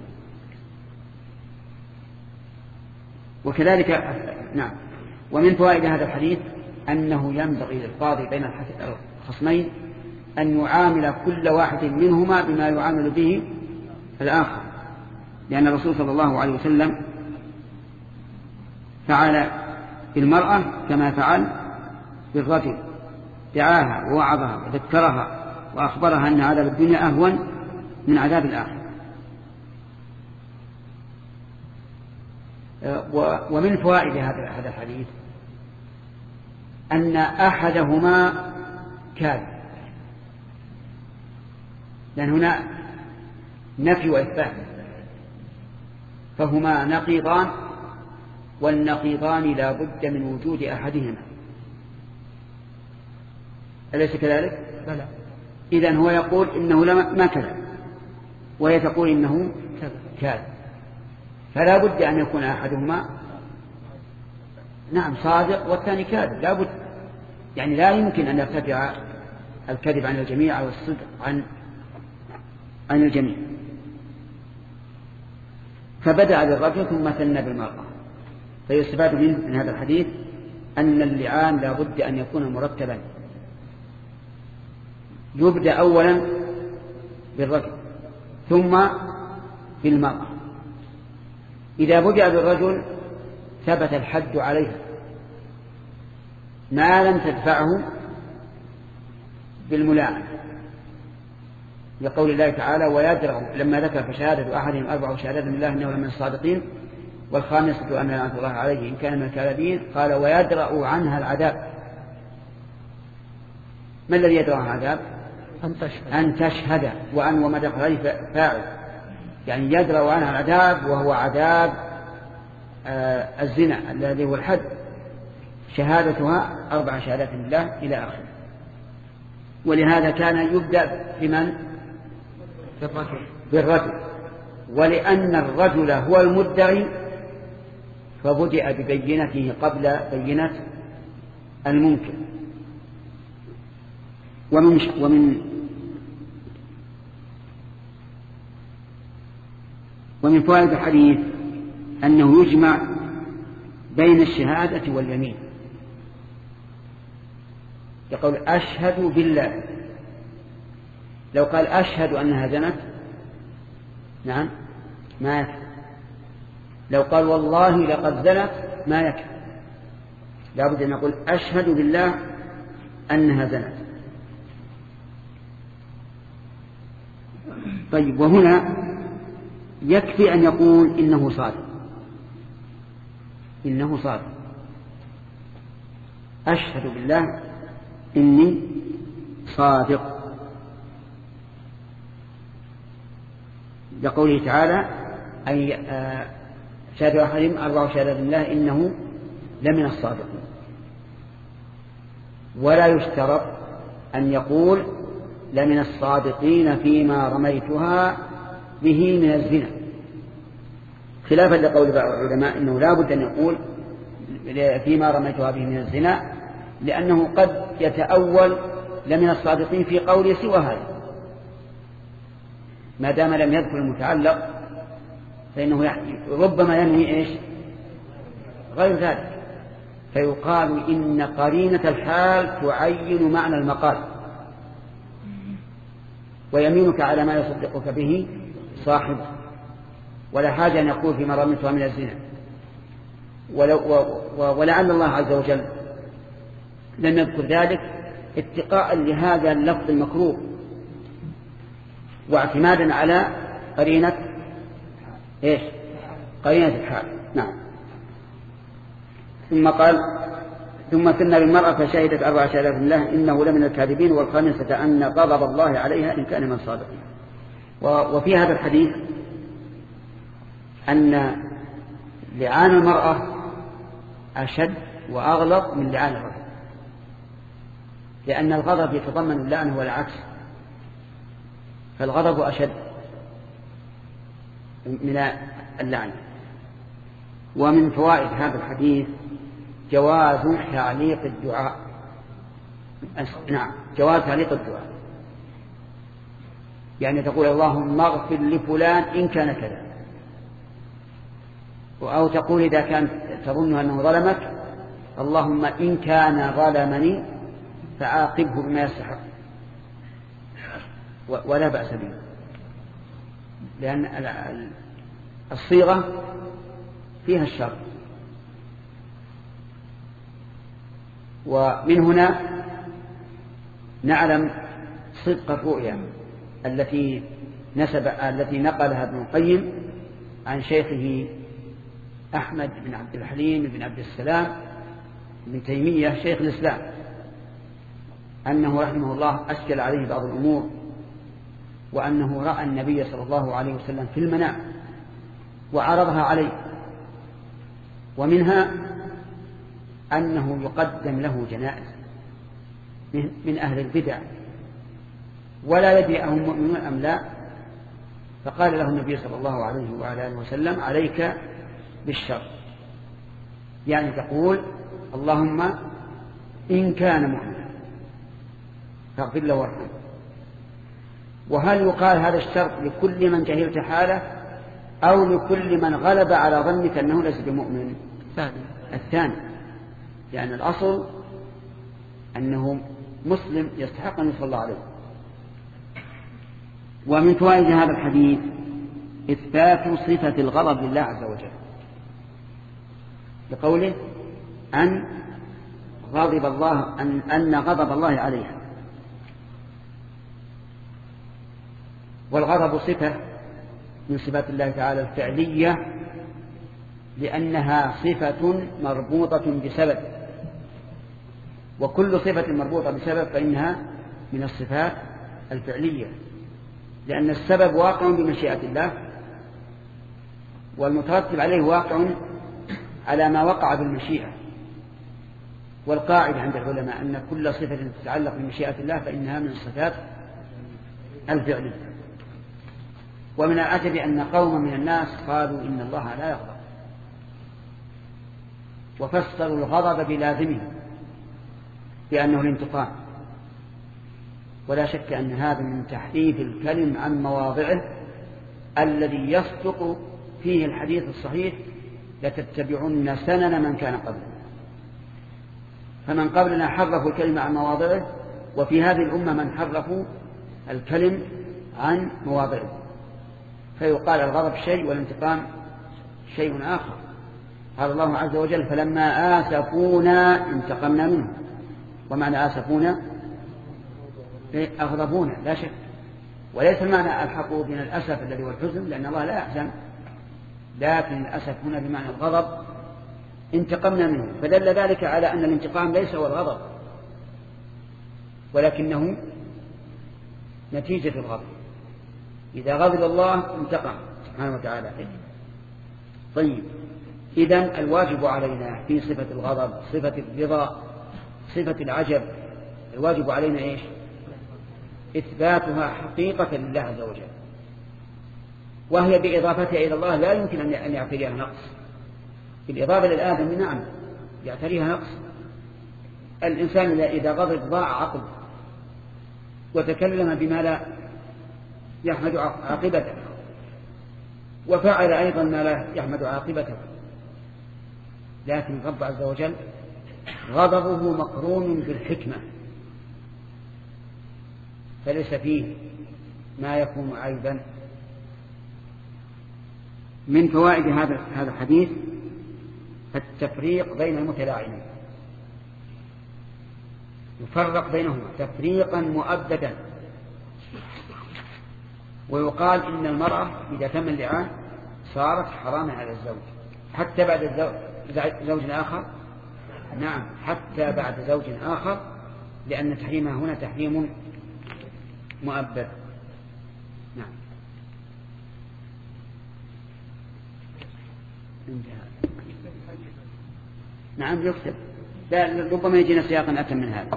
وكذلك نعم. ومن فوائد هذا الحديث أنه ينبغي للقاضي بين الخصمين أن يعامل كل واحد منهما بما يعامل به الآخر، لأن الرسول صلى الله عليه وسلم فعل بالمرأة كما فعل بالرجل، دعاها ووعظها وذكرها وأخبرها أن عذاب الدنيا أهون من عذاب الآخرة. ومن فوائد هذا الحديث أن أحدهما كاذب، لأن هنا نفي وإثبات، فهما نقيضان، والنقيضان لا بد من وجود أحدهما، أليس كذلك؟
بلى.
إذن هو يقول إنه ما كذب، وهي تقول إنه كاذب، فلا بد أن يكون أحدهما نعم صادق والثاني كاذب، لا بد، يعني لا يمكن أن يرتفع الكذب عن الجميع أو الصدق عن عن الجميع. فبدأ بالرجل ثم ثنى بالمرأة. فيستفاد من هذا الحديث أن اللعان لا بد أن يكون مرتبا، يبدأ أولا بالرجل ثم بالمرأة. إذا بدأ بالرجل ثبت الحد عليها ما لم تدفعه بالملاعنة، لقول الله تعالى ويدرأ لما ذكر فشهادة أحدهم أربع شهادات بالله إنه لمن الصادقين والخامسة أن لعنة الله عليه إن كان من الكاذبين، قال ويدرأ عنها العذاب. ما الذي يدرأ عنها العذاب؟
أن تشهد.
أن تشهد، وأن ومدخل عليه فاعل، يعني يدرأ عنها العذاب وهو عذاب آه الزنا الذي هو الحد، شهادتها أربع شهادات بالله إلى آخره. ولهذا كان يبدأ بمن؟
بالرجل.
بالرجل، ولأن الرجل هو المدعي فبدأ ببينته قبل بينة المنكر. ومن ومن ومن فوائد الحديث أنه يجمع بين الشهادة واليمين، يقول أشهد بالله، لو قال أشهد أنها زنت نعم ما يكفي، لو قال والله لقد زنت ما يكفي، لا بد أن نقول أشهد بالله أنها زنت. طيب، وهنا يكفي أن يقول إنه صادق، إنه صادق، أشهد بالله إني صادق، لقوله تعالى أي شهد أحدهم أربع شهادات بالله إنه لمن الصادقين. ولا يشترط أن يقول لمن الصادقين فيما رميتها به من الزنا، خلافا لقول بعض العلماء إنه لا بد أن يقول فيما رميتها به من الزنا، لأنه قد يتأول لمن الصادقين في قول سوى هذا، ما دام لم يذكر المتعلق فإنه ربما ينوي إيش غير ذلك، فيقال إن قرينة الحال تعين معنى المقال، ويمينك على ما يصدقك به صاحب، ولا حاجة أن يقول فيما رميتها من الزنا. ولعل الله عز وجل لم يذكر ذلك اتقاء لهذا اللفظ المكروه واعتمادا على قرينة إيش قرينة الحال. نعم. ثم قال ثم ثنى بالمرأة فشهدت أربع شهادات بالله إنه لمن الكاذبين والخامسة أن غضب الله عليها إن كان من الصادقين. وفي هذا الحديث أن لعان المرأة أشد وأغلظ من لعان الرجل، لأن الغضب يتضمن اللعنة والعكس، فالغضب أشد من اللعنة. ومن فوائد هذا الحديث جواز تعليق الدعاء. نعم، جواز تعليق الدعاء، يعني تقول اللهم اغفر لفلان إن كان كذا، أو تقول إذا كان تظن أنه ظلمك اللهم إن كان ظلمني فعاقبه بما يستحق، ولا بأس به، لأن الصيغة فيها الشر. ومن هنا نعلم صدق الرؤيا التي نسب التي نقلها ابن القيم عن شيخه أحمد بن عبد الحليم بن عبد السلام بن تيمية شيخ الإسلام، أنه رحمه الله أشكل عليه بعض الأمور، وأنه رأى النبي صلى الله عليه وسلم في المنام وعرضها عليه، ومنها أنه يقدم له جنائز من أهل البدع ولا يدري أهم مؤمنون أم لا، فقال له النبي صلى الله عليه وعلى آله وسلم عليك بالشر، يعني تقول اللهم إن كان مؤمنا فاغفر له وارحمه. وهل يقال هذا الشرط لكل من جهلت حاله أو لكل من غلب على ظنك أنه ليس بمؤمن؟
الثاني.
الثاني، يعني الأصل أنه مسلم يستحق أن يصلى الله عليه. ومن فوائد هذا الحديث إثبات صفة الغضب لله عز وجل، لقوله أن غضب الله أن, أن غضب الله عليها. والغضب صفة من صفات الله تعالى الفعلية، لأنها صفة مربوطة بسبب، وكل صفة مربوطة بسبب فإنها من الصفات الفعلية، لأن السبب واقع بمشيئة الله، والمترتب عليه واقع على ما وقع بالمشيئة. والقاعدة عند العلماء أن كل صفة تتعلق بمشيئة الله فإنها من الصفات الفعلية. ومن العجب أن قوما من الناس قالوا إن الله لا يغضب، وفسروا الغضب بلازمه بأنه الانتقام. ولا شك أن هذا من تحريف الكلم عن مواضعه الذي يصدق فيه الحديث الصحيح لتتبعن سنن من كان قبلنا. فمن قبلنا حرفوا الكلمة عن مواضعه، وفي هذه الأمة من حرفوا الكلم عن مواضعه، فيقال الغضب شيء والانتقام شيء آخر. قال الله عز وجل فلما آسفونا انتقمنا منه، ومعنى آسفونا أغضبونا لا شك، وليس المعنى الحقوا بنا الأسف الذي هو الحزن، لأن الله لا يحزن، لكن الأسف هنا بمعنى الغضب انتقمنا منه. فدل ذلك على أن الانتقام ليس هو الغضب، ولكنه نتيجة الغضب. إذا غضب الله انتقم سبحانه وتعالى. طيب، إذن الواجب علينا في صفة الغضب، صفة الرضا، صفة العجب، الواجب علينا إيش؟ إثباتها حقيقة لله عز وجل، وهي بإضافتها إلى الله لا يمكن أن يعتريها نقص. بالإضافة للآدم نعم يعتريها نقص. الإنسان إذا غضب ضاع عقل وتكلم بما لا يحمد عاقبته، وفعل أيضا ما لا يحمد عاقبته. لكن الرب عز وجل غضبه مقرون بالحكمة، فليس فيه ما يكون عيبا. من فوائد هذا هذا الحديث التفريق بين المتلاعنين، يفرق بينهما تفريقا مؤبدا. ويقال إن المرأة إذا تم اللعان صارت حراما على الزوج حتى بعد زوج آخر. نعم، حتى بعد زوج آخر، لأن تحريمها هنا تحريم مؤبد. نعم. نعم يكتب، ربما يجينا سياقا أتم من هذا.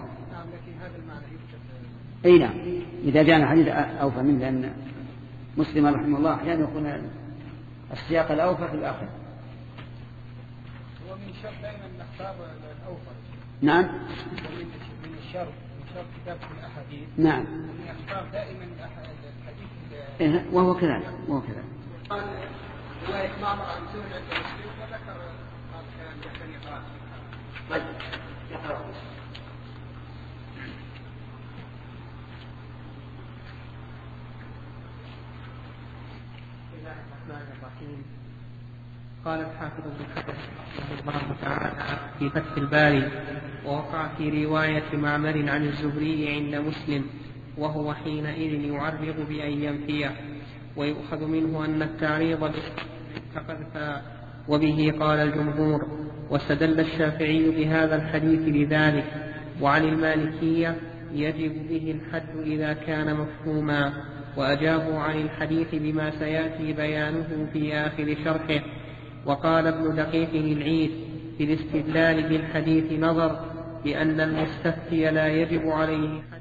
أي نعم، إذا جاءنا حديث أوفى منه، لأن مسلم رحمه الله أحيانا يكون السياق الأوفى في الآخر.
الشرط دائما نختار الأوفر.
نعم.
من الشرط من شرط كتابة الأحاديث.
نعم.
نختار دائما الحديث.
إيه وهو كذلك وهو كذلك.
قال رواية معمر عن سهل عند مسلم وذكر هذا الكلام يحتمل قال.
طيب يقرأ.
بسم الله الرحمن الرحيم. قال الحافظ ابن حجر رحمه الله تعالى في فتح الباري: ووقع في رواية معمر عن الزهري عند مسلم، وهو حينئذ يعرض بأن ينفيه، ويؤخذ منه أن التعريض كقذفا، وبه قال الجمهور. واستدل الشافعي بهذا الحديث لذلك. وعن المالكية يجب به الحد إذا كان مفهوما، وأجابوا عن الحديث بما سيأتي بيانه في آخر شرحه. وقال ابن دقيق العيد في الاستدلال بالحديث نظر، بأن المستفتي لا يجب عليه حد.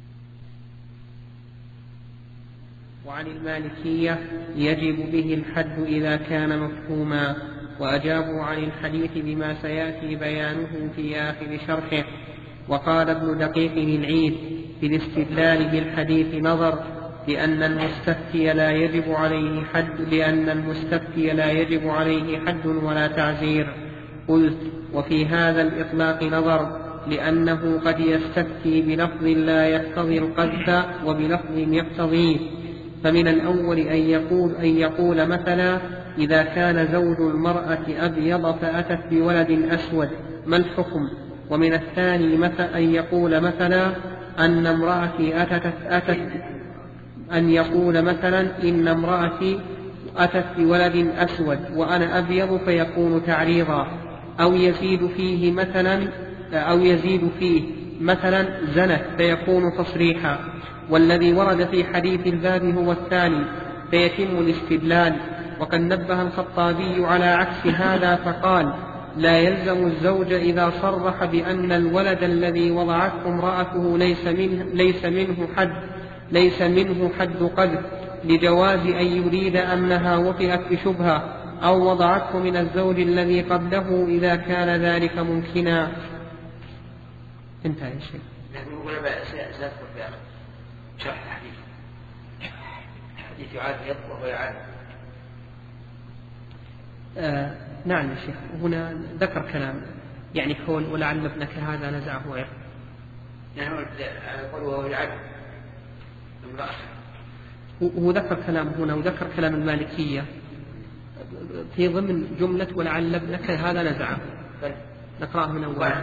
وعن المالكية يجب به الحد إذا كان مفهوما، وأجابوا عن الحديث بما سيأتي بيانه في آخر شرحه. وقال ابن دقيق العيد في الاستدلال بالحديث نظر، لأن المستفتي لا يجب عليه حد لأن المستفتي لا يجب عليه حد ولا تعزير. قلت: وفي هذا الإطلاق نظر، لأنه قد يستفتي بلفظ لا يقتضي القذف وبلفظ يقتضيه. فمن الأول أن يقول, أن يقول مثلا: إذا كان زوج المرأة أبيض فأتت بولد أسود ما الحكم؟ ومن الثاني مثلا أن يقول مثلا أن امرأتي أتت, أتت أن يقول مثلا إن امرأتي أتت بولد أسود وأنا أبيض فيكون تعريضا. أو يزيد فيه مثلا أو يزيد فيه مثلا زنت فيكون تصريحا. والذي ورد في حديث الباب هو الثاني فيتم الاستدلال. وقد نبه الخطابي على عكس هذا فقال: لا يلزم الزوج إذا صرح بأن الولد الذي وضعته امرأته ليس منه, ليس منه حد ليس منه حد قذف، لجواز أن يريد أنها وطئت بشبهة أو وضعته من الزوج الذي قبله إذا كان ذلك ممكنا. انتهى يا شيخ.
سأذكر شرح الحديث. الحديث يعاد وهو يعاد.
آه نعم يا شيخ. هنا ذكر كلام يعني حول ولعل ابنك هذا نزعه غيره.
يعني يقول وهو يعاد.
هو ذكر كلام هنا وذكر كلام المالكية في ضمن جملة ولعل ابنك هذا نزعه. نقرأه من أول.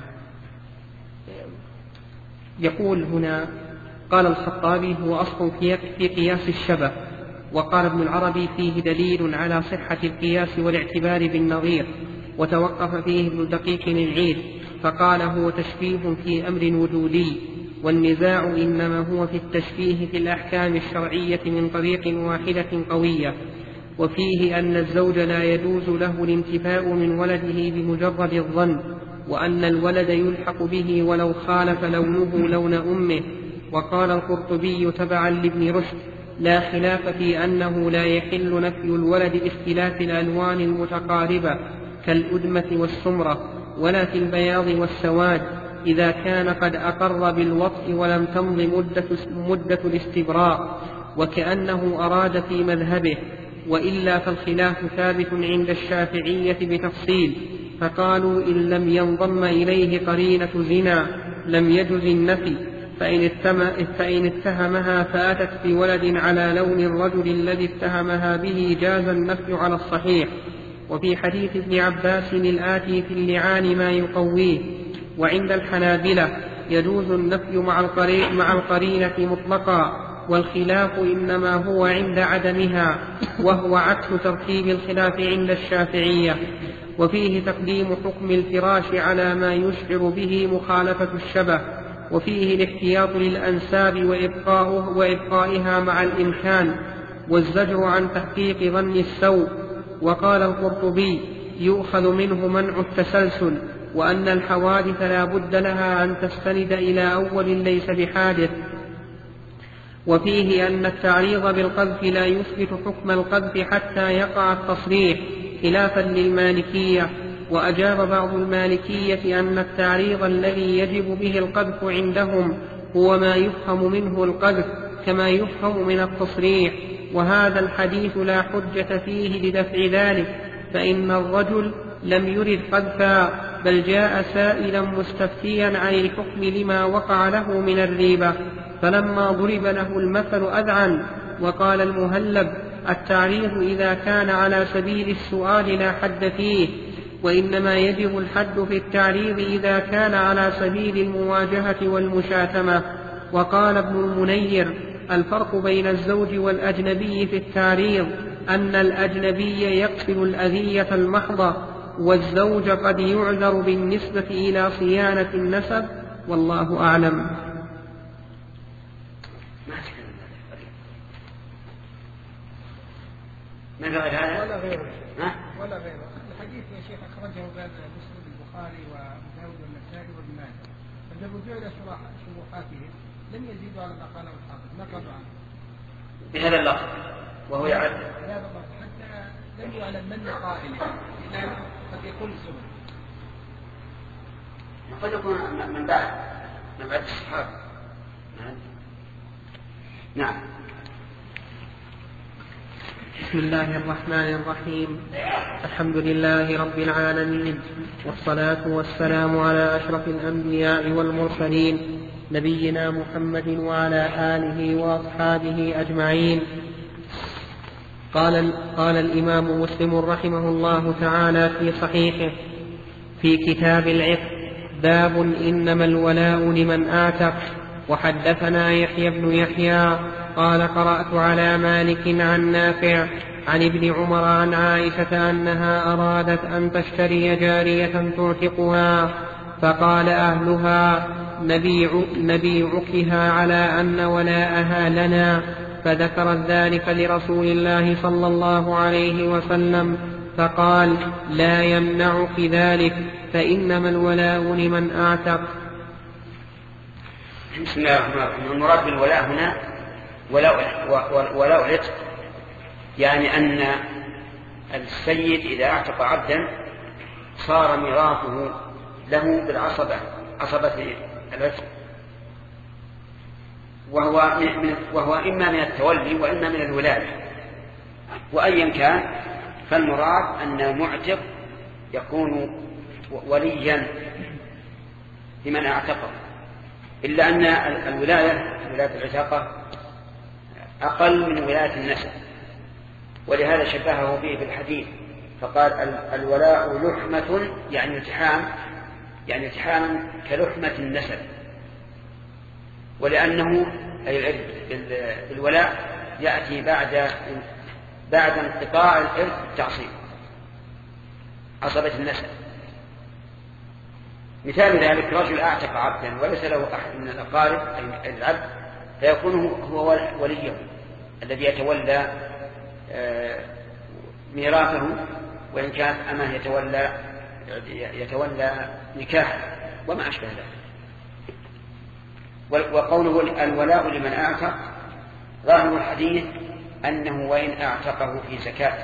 يقول هنا: قال الخطابي: هو أصل في قياس الشبه. وقال ابن العربي: فيه دليل على صحة القياس والاعتبار بالنظير. وتوقف فيه ابن دقيق العيد فقال: هو تشبيه في أمر وجودي، والنزاع إنما هو في التشبيه في الأحكام الشرعية من طريق واحدة قوية. وفيه أن الزوج لا يجوز له الانتفاء من ولده بمجرد الظن، وأن الولد يلحق به ولو خالف لونه لون أمه. وقال القرطبي تبعا لابن رشد: لا خلاف في أنه لا يحل نفي الولد باختلاف الألوان المتقاربة كالأدمة والسمرة، ولا في البياض والسواد إذا كان قد أقر بالوطء ولم تمض مدة, مدة الاستبراء، وكأنه أراد في مذهبه. وإلا فالخلاف ثابت عند الشافعية بتفصيل، فقالوا: إن لم ينضم إليه قرينة زنا لم يجز النفي، فإن, فإن اتهمها فأتت بولد على لون الرجل الذي اتهمها به جاز النفي على الصحيح. وفي حديث ابن عباس الآتي في اللعان ما يقويه. وعند الحنابلة يجوز النفي مع القرينة مطلقا، والخلاف إنما هو عند عدمها، وهو عكس ترتيب الخلاف عند الشافعية. وفيه تقديم حكم الفراش على ما يشعر به مخالفة الشبه. وفيه الاحتياط للأنساب وإبقاؤه وإبقائها مع الإمكان، والزجر عن تحقيق ظن السوء. وقال القرطبي: يؤخذ منه منع التسلسل، وأن الحوادث لا بد لها أن تستند إلى أول ليس بحادث. وفيه أن التعريض بالقذف لا يثبت حكم القذف حتى يقع التصريح، خلافا للمالكية. وأجاب بعض المالكية أن التعريض الذي يجب به القذف عندهم هو ما يفهم منه القذف كما يفهم من التصريح، وهذا الحديث لا حجة فيه لدفع ذلك، فإن الرجل لم يرد قذفا بل جاء سائلا مستفتيا عن الحكم لما وقع له من الريبة، فلما ضرب له المثل أذعن. وقال المهلب: التعريض إذا كان على سبيل السؤال لا حد فيه، وإنما يجب الحد في التعريض إذا كان على سبيل المواجهة والمشاتمة. وقال ابن المنير: الفرق بين الزوج والأجنبي في التعريض أن الأجنبي يقصد الأذية المحضة، والزوج قد يعذر بالنسبة إلى صيانة النسب، والله أعلم.
ما في غير هذا؟
ولا غيره.
ها؟
ولا غيره. الحديث يا شيخ أخرجه بين مسلم البخاري وأبو داود والنسائي وابن ماجه، فإذا رجعوا إلى شروحاتهم لم يزيدوا على ما قاله الحافظ، نقلوا عنه
بهذا اللفظ وهو يعد
هذا اللفظ حتى لم يعلم من قائله، لأن قد يكون سبب،
قد يكون من بعد من بعد الصحابة. نعم.
بسم الله الرحمن الرحيم. الحمد لله رب العالمين، والصلاة والسلام على أشرف الأنبياء والمرسلين، نبينا محمد وعلى آله وأصحابه أجمعين. قال, قال الإمام مسلم رحمه الله تعالى في صحيحه في كتاب العتق: باب إنما الولاء لمن أعتق. وحدثنا يحيى بن يحيى قال: قرأت على مالك عن نافع عن ابن عمر عن عائشة أنها أرادت أن تشتري جارية تعتقها، فقال أهلها: نبيع نبيعكها على أن ولاءها لنا، فذكرت ذلك لرسول الله صلى الله عليه وسلم، فقال: لا يمنعك ذلك، فإنما الولاء لمن أعتق.
بسم الله الرحمن الرحيم. المراد بالولاء هنا ولاء العتق، يعني أن السيد إذا اعتق عبدا صار ميراثه له بالعصبة، عصبة العتق، وهو, وهو إما من التولي وإما من الولادة، وأيا كان فالمراد أن المعتق يكون وليا لمن اعتقه، إلا أن الولاية ولاية العتاقة أقل من ولاية النسب، ولهذا شبهه به بالحديث فقال: الولاء لحمة، يعني التحام، يعني التحام كلحمة النسب، ولأنه أي الولاء يأتي بعد بعد انقطاع الإرث التعصيب، عصبة النسب. مثال ذلك: رجل أعتق عبدا وليس له أحد من الأقارب أي العبد، فيكون هو وليه الذي يتولى ميراثه، وإن كانت أمه يتولى يتولى نكاحه وما أشبه ذلك. وقوله الولاء لمن أعتق، ظاهر الحديث أنه وإن أعتقه في زكاة،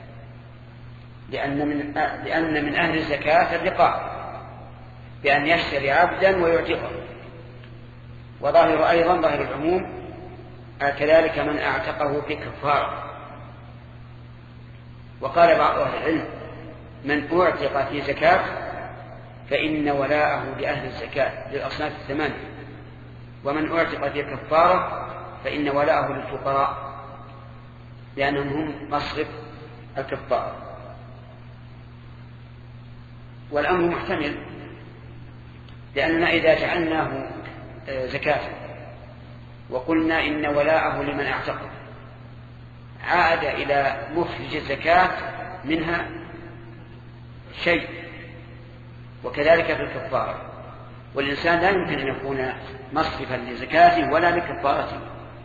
لأن من لأن من أهل الزكاة الرقاق، بأن يشتري عبدا ويعتقه. وظاهر أيضا ظاهر العموم كذلك من أعتقه في كفارة. وقال بعض أهل العلم: من أعتق في زكاة فإن ولاءه لأهل الزكاة للأصناف الثمانية، ومن أعتق في كفارة فإن ولاءه للفقراء، لأنهم هم مصرف الكفارة. والأمر محتمل، لأننا إذا جعلناه زكاة وقلنا إن ولاءه لمن اعتقه، عاد إلى مخرج الزكاة منها شيء، وكذلك في الكفارة. والإنسان لا يمكن أن يكون مصرفا لزكاته ولا لكفارته.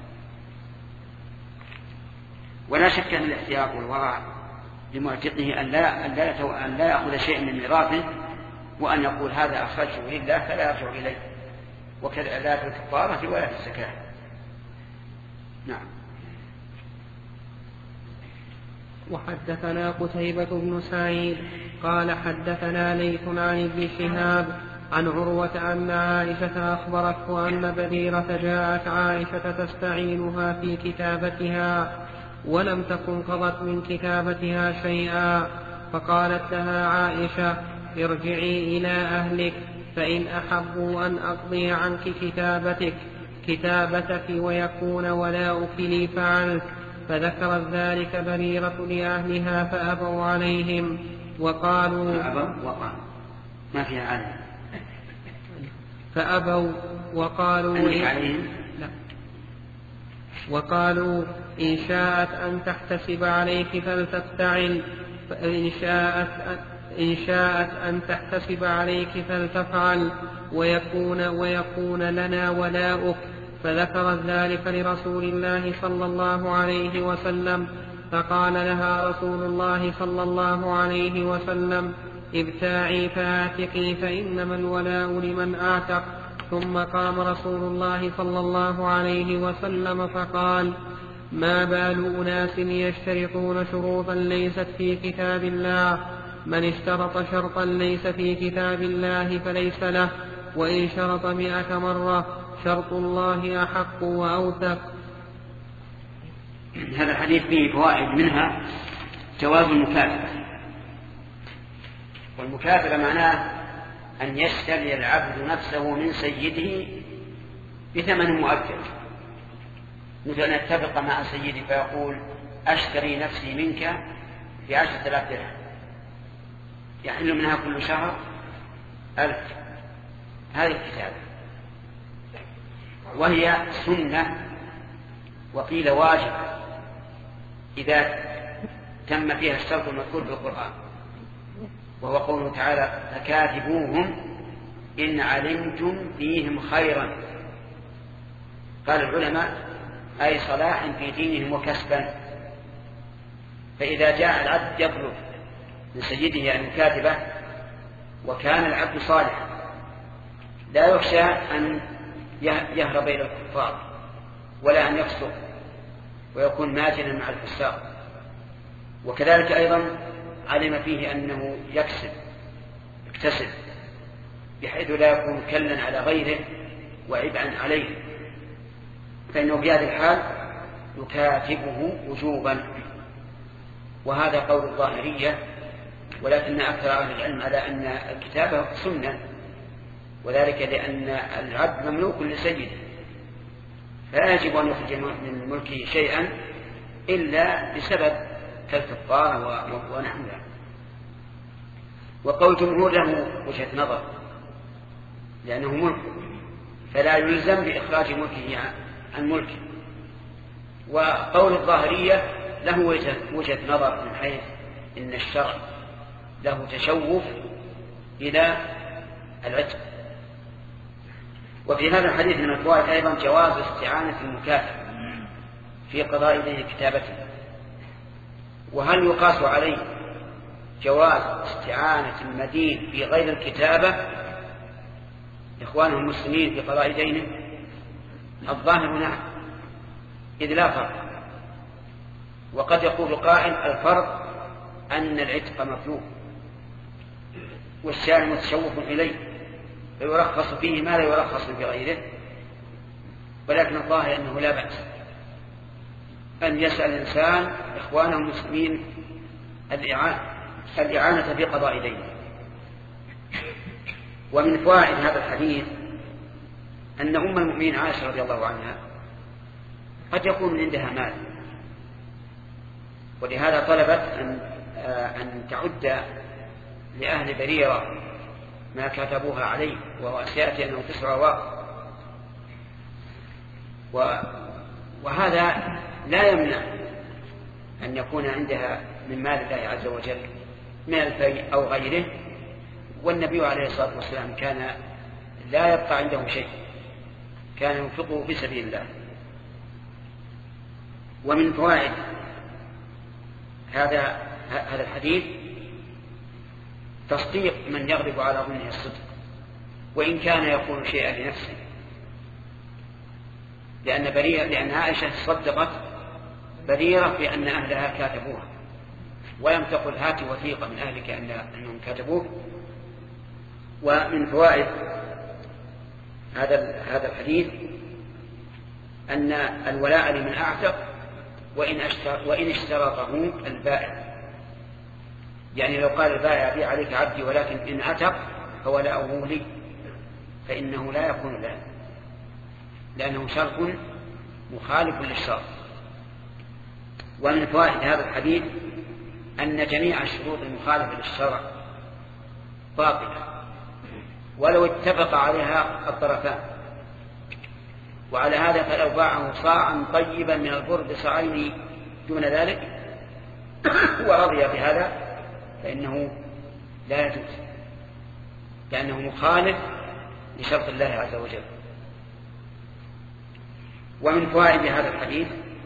ولا شك أن الاحتياط والورع لمعتقه أن لا, أن لا, أن لا يأخذ شيء من ميراثه وأن يقول هذا أخرجه لله فلا يرجع إليه، وكذا لا في الكفارة ولا في الزكاة. نعم.
وحدثنا قتيبة بن سعيد قال حدثنا ليث عن ابن شهاب عن عروة أن عائشة أخبرته أن بريرة جاءت عائشة تستعينها في كتابتها ولم تكن قضت من كتابتها شيئا، فقالت لها عائشة ارجعي إلى أهلك فإن أحبوا أن أقضي عنك كتابتك كتابتك ويكون ولاؤك لي فعلت، فذكرت ذلك بريرة لأهلها فأبوا عليهم وقالوا
ما فيها علم
فأبوا وقالوا إن لا وقالوا إن شاءت أن تحتسب عليك فلتفتعل إن شاءت إن شاءت أن تحتسب عليك فلتفعل ويكون ويكون لنا ولاؤك، فذكرت ذلك لرسول الله صلى الله عليه وسلم، فقال لها رسول الله صلى الله عليه وسلم ابتاعي فآتقي فإنما الولاء لمن آتق. ثم قام رسول الله صلى الله عليه وسلم فقال ما بال أناس يشترطون شروطا ليست في كتاب الله، من اشترط شرطا ليس في كتاب الله فليس له، وإن شرط مئة مرة شرط الله أحق وأوثق.
هذا الحديث فيه فوائد، منها جواز المكاتبة، والمكاتبة معناه أن يشتري العبد نفسه من سيده بثمن مؤجل، مثل أن يتفق مع سيدي فيقول أشتري نفسي منك بعشرة آلاف درهم يحل منها كل شهر ألف، هذه الكتابة، وهي سنة وقيل واجب إذا تم فيها الشرط المذكور في القرآن، وهو قوله تعالى فكاتبوهم إن علمتم فيهم خيرا. قال العلماء أي صلاح في دينهم وكسبا، فإذا جاء العبد يطلب من سيده المكاتبة وكان العبد صالحا لا يخشى أن يهرب إلى الكفار ولا أن يفسق ويكون ماجنا مع الفساق، وكذلك أيضا علم فيه أنه يكسب يكتسب بحيث لا يكون كلا على غيره وعبئا عليه، فإنه في هذه الحال يكاتبه وجوبا، وهذا قول الظاهرية، ولكن أكثر أهل العلم على أن الكتابة سنة، وذلك لأن العبد مملوك لسيده فلا يجب أن يخرج من ملكه شيئا إلا بسبب كالكفارة ونحوها. وقول جمهور له وجهة نظر لأنه ملك فلا يلزم بإخراج ملكه عن ملكه، وقول الظاهرية له وجهة نظر من حيث إن الشرع له تشوف إلى العتق. وفي هذا الحديث من الفوائد أيضا جواز استعانة المكاتب في قضاء دين كتابته. وهل يقاس عليه جواز استعانة المدين في غير الكتابة إخوانه المسلمين في قضاء دينه؟ الظاهر نعم، إذ لا فرق. وقد يقول قائل الفرق أن العتق مطلوب والشارع متشوف إليه فيرخص فيه ما لا يرخص في غيره، ولكن الظاهر أنه لا بأس أن يسأل الإنسان إخوانه المسلمين الإعانة في قضاء دينه. ومن فوائد هذا الحديث أن أم المؤمنين عائشة رضي الله عنها قد يكون عندها مال، ولهذا طلبت أن أن تعد لأهل بريرة ما كتبوها عليه، وسيأتي أنه تسع واق، وهذا لا يمنع أن يكون عندها من مال الله عز وجل من الفيء أو غيره، والنبي عليه الصلاة والسلام كان لا يبقى عنده شيء، كان ينفقه في سبيل الله. ومن فوائد هذا هذا الحديث تصديق من يغلب على ظنه الصدق وإن كان يقول شيئا لنفسه، لأن بريئة لأن عائشة صدقت بريرة بأن أهلها كاتبوها ولم تقل هات وثيقة من أهلك أن أنهم كتبوه. ومن فوائد هذا هذا الحديث أن الولاء لمن أعتق وإن وإن اشترطه البائع، يعني لو قال البائع بيع عليك عبدي ولكن إن عتق فولاؤه لي، فإنه لا يكون له، لأنه شرط مخالف للشرط. ومن فوائد هذا الحديث أن جميع الشروط المخالفة للشرع باطلة ولو اتفق عليها الطرفان. وعلى هذا فلو باعه صاعا طيبا من البر بصاعين دون ذلك ورضي بهذا فإنه لا يجوز، لأنه مخالف لشرط الله عز وجل. ومن فوائد هذا الحديث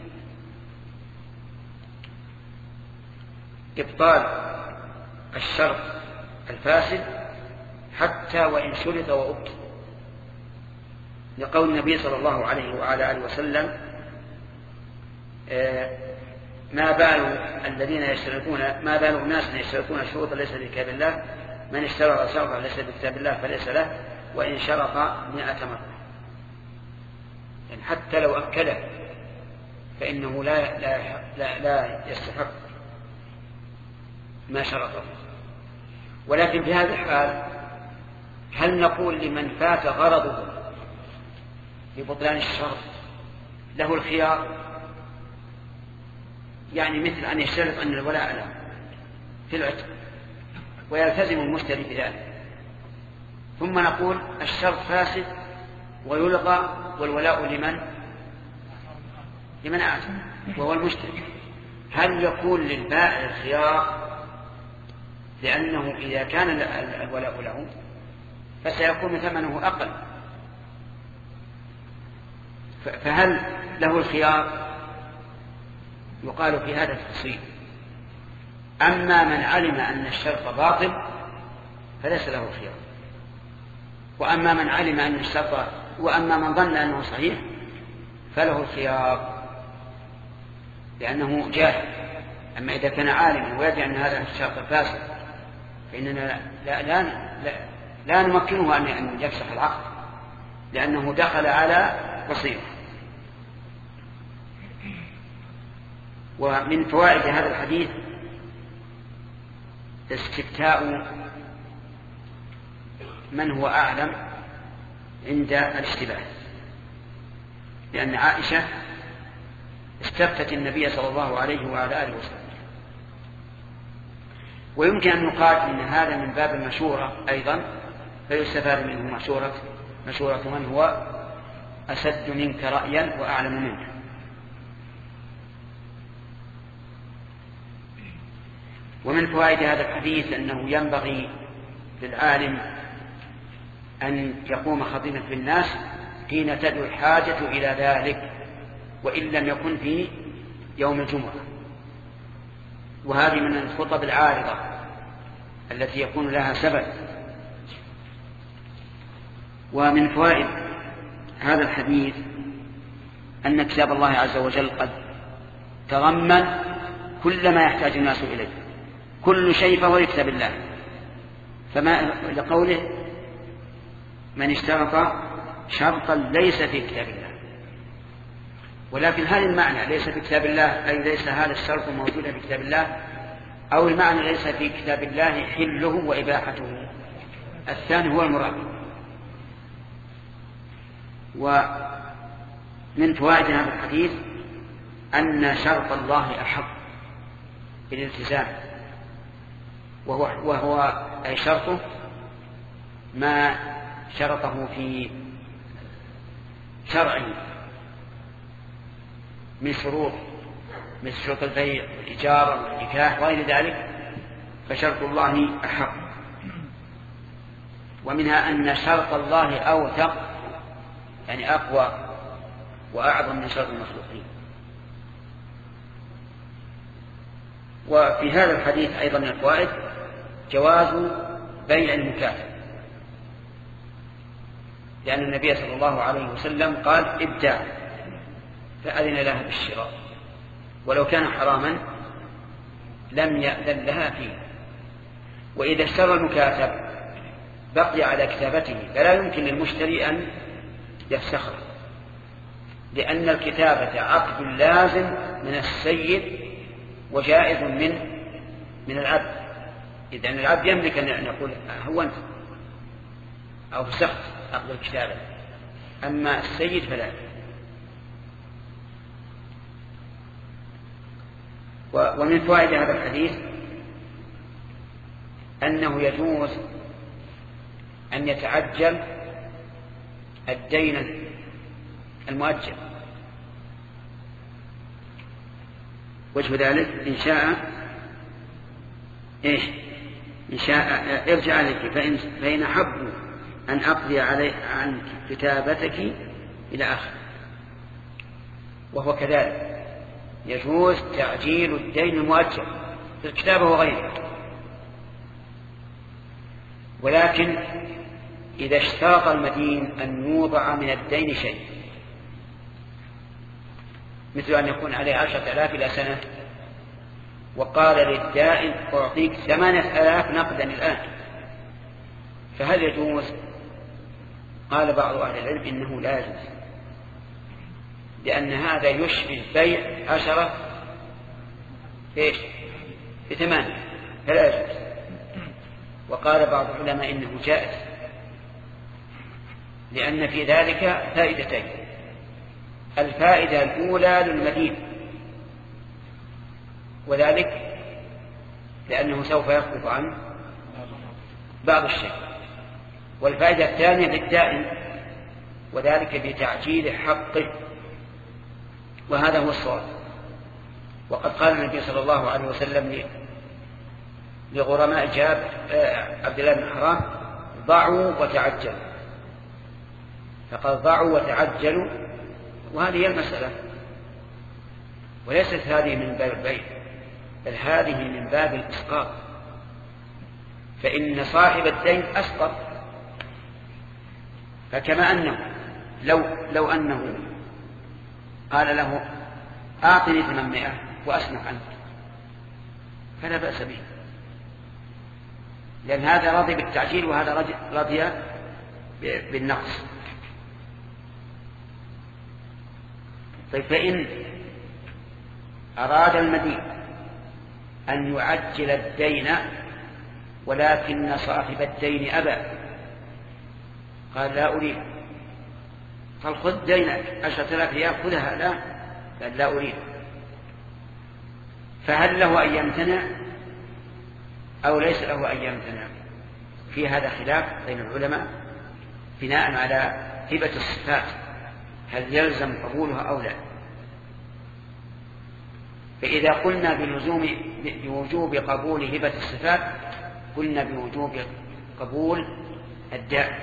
إبطال الشرط الفاسد حتى وإن شرط وأبطل، لقول النبي صلى الله عليه وعلى آله وسلم ما بال الذين يشترطون ما بال الناس يشترطون شروطا ليس في كتاب الله، من اشترط شرطا ليس في كتاب الله فليس له وإن شرط مئة مرة. يعني حتى لو أكله فإنه لا, لا, لا, لا يستحق ما شرطه. ولكن في هذا الحال هل نقول لمن فات غرضه لبطلان الشرط له الخيار؟ يعني مثل أن يشترط أن الولاء له في العتق ويلتزم المشتري بذلك، ثم نقول الشرط فاسد ويلغى والولاء لمن لمن أعتق وهو المشتري. هل يكون للبائع الخيار؟ لأنه إذا كان الولاء له فسيكون ثمنه أقل، فهل له الخيار؟ يقال في هذا التفصيل: أما من علم أن الشرط باطل فليس له الخيار، وأما من علم أن الشرط وأما من ظن أنه صحيح فله الخيار لأنه جاهل. أما إذا كان عالما ويدري أن هذا الشرط فاسد فإننا لا, لا, لا, لا نمكنه أن يفسخ العقد لأنه دخل على بصيرة. ومن فوائد هذا الحديث استفتاء من هو أعلم عند الاشتباه، لأن عائشة استفتت النبي صلى الله عليه وعلى آله وسلم. ويمكن أن يقال إن هذا من باب المشورة أيضا، فيستفاد منه مشورة مشورة من هو أسد منك رأيا وأعلم منك. ومن فوائد هذا الحديث أنه ينبغي للعالم أن يقوم خطيبا في الناس حين تدعو الحاجة إلى ذلك، وإن لم يكن في يوم الجمعة. وهذه من الخطب العارضة التي يكون لها سبب. ومن فوائد هذا الحديث أن كتاب الله عز وجل قد تضمن كل ما يحتاج الناس إليه، كل شيء فهو لكتاب الله. فما لقوله من اشترط شرطا ليس في كتاب الله، ولكن هل المعنى ليس في كتاب الله أي ليس هذا الشرط موجودا في كتاب الله، أو المعنى ليس في كتاب الله حله وإباحته؟ الثاني هو المراد. ومن فوائد هذا الحديث أن شرط الله أحق بالالتزام، وهو, وهو أي شرطه ما شرطه في شرعه من شروط مثل شروط البيع والإجارة والنكاح وغير ذلك، فشرط الله أحق. ومنها أن شرط الله أوثق، يعني أقوى وأعظم من شرط المخلوقين. وفي هذا الحديث أيضا من الفوائد جواز بيع المكاتب، لأن النبي صلى الله عليه وسلم قال ابدع، فأذن له بالشراء، ولو كان حراما لم يأذن لها فيه. وإذا اشترى المكاتب بقي على كتابته فلا يمكن للمشتري أن يفسخه، لأن الكتابة عقد لازم من السيد وجائز من من العبد. إذا العبد يملك أن يقول هو أنت أو فسخت عقد الكتابة، أما السيد فلا. ومن فوائد هذا الحديث أنه يجوز أن يتعجل الدين المؤجل. وجه ذلك إن شاء إيه إن شاء ارجع لك فإن, فإن أحبوا أن أقضي علي عن كتابتك إلى آخر. وهو كذلك يجوز تعجيل الدين المؤجل في الكتابة وغيره، ولكن إذا اشترط المدين أن يوضع من الدين شيء، مثل أن يكون عليه عشرة آلاف إلى سنة وقال للدائن أعطيك ثمانية آلاف نقدا الآن، فهل يجوز؟ قال بعض أهل العلم إنه لا يجوز، لأن هذا يشبه بيع عشرة إيش بثمانية، فلا يجوز. وقال بعض العلماء إنه جائز، لأن في ذلك فائدتين: الفائدة الأولى للمدين، وذلك لأنه سوف يخفف عنه بعض الشيء، والفائدة الثانية للدائن، وذلك بتعجيل حقه، وهذا هو الصواب. وقد قال النبي صلى الله عليه وسلم لغرماء جاب عبد الله بن حرام: ضعوا وتعجلوا، فقال ضعوا وتعجلوا، وهذه هي المسألة، وليست هذه من باب البيع، بل هذه من باب الإسقاط، فإن صاحب الدين أسقط. فكما أنه لو, لو أنه قال له أعطني ثمانمائة وأسمح عنك فلا بأس به، لأن هذا راضي بالتعجيل وهذا راضي بالنقص. طيب فإن أراد المدين أن يعجل الدين ولكن صاحب الدين أبى، قال لا أريد، قال خذ دينك عشرة آلاف ريال خذها، لا قال لا أريد، فهل له أن يمتنع أو ليس له أن يمتنع؟ في هذا خلاف بين العلماء بناء على هبة الصفات، هل يلزم قبولها أو لا. فإذا قلنا بلزوم بوجوب قبول هبة الصفات قلنا بوجوب قبول الداء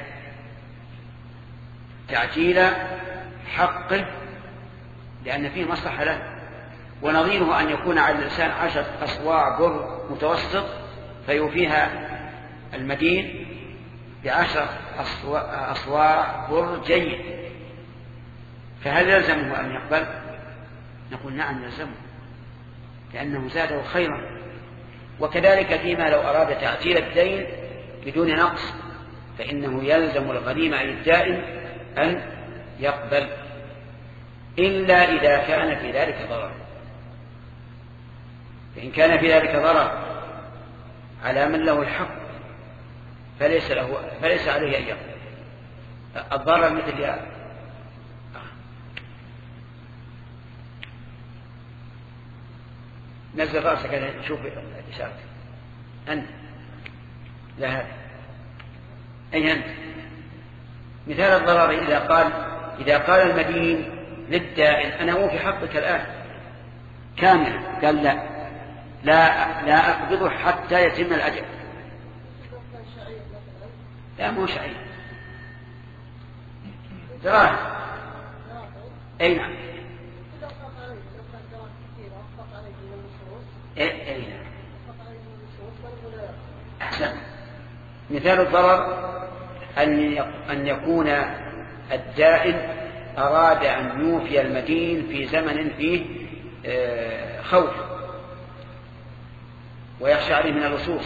تعجيل حقه، لأن فيه مصلحة له. ونظيره أن يكون على الإنسان عشرة أصواع بر متوسط فيوفيها المدين بعشرة أصواع بر جيد، فهل يلزمه أن يقبل؟ نقول نعم يلزمه، لأنه زاده خيرا. وكذلك فيما لو أراد تعجيل الدين بدون نقص فإنه يلزم الغريم عن الدائن أن يقبل، إلا إذا كان في ذلك ضرر. فإن كان في ذلك ضرر على من له الحق فليس له فليس عليه أن يقبل. الضرر مثل هذا: نزل رأسك أنا شوف الإشارة، أنت لا هذا أي أنت. مثال الضرر إذا قال إذا قال المدين للدائن أنا أوفي حقك الآن كامل، قال لا لا لا أقبضه حتى يتم الأجل، لا مو شعير دراهم. أي نعم أي نعم أحسن. مثال الضرر أن يكون الدائن أراد أن يوفي المدين في زمن فيه خوف، ويخشى عليه من اللصوص،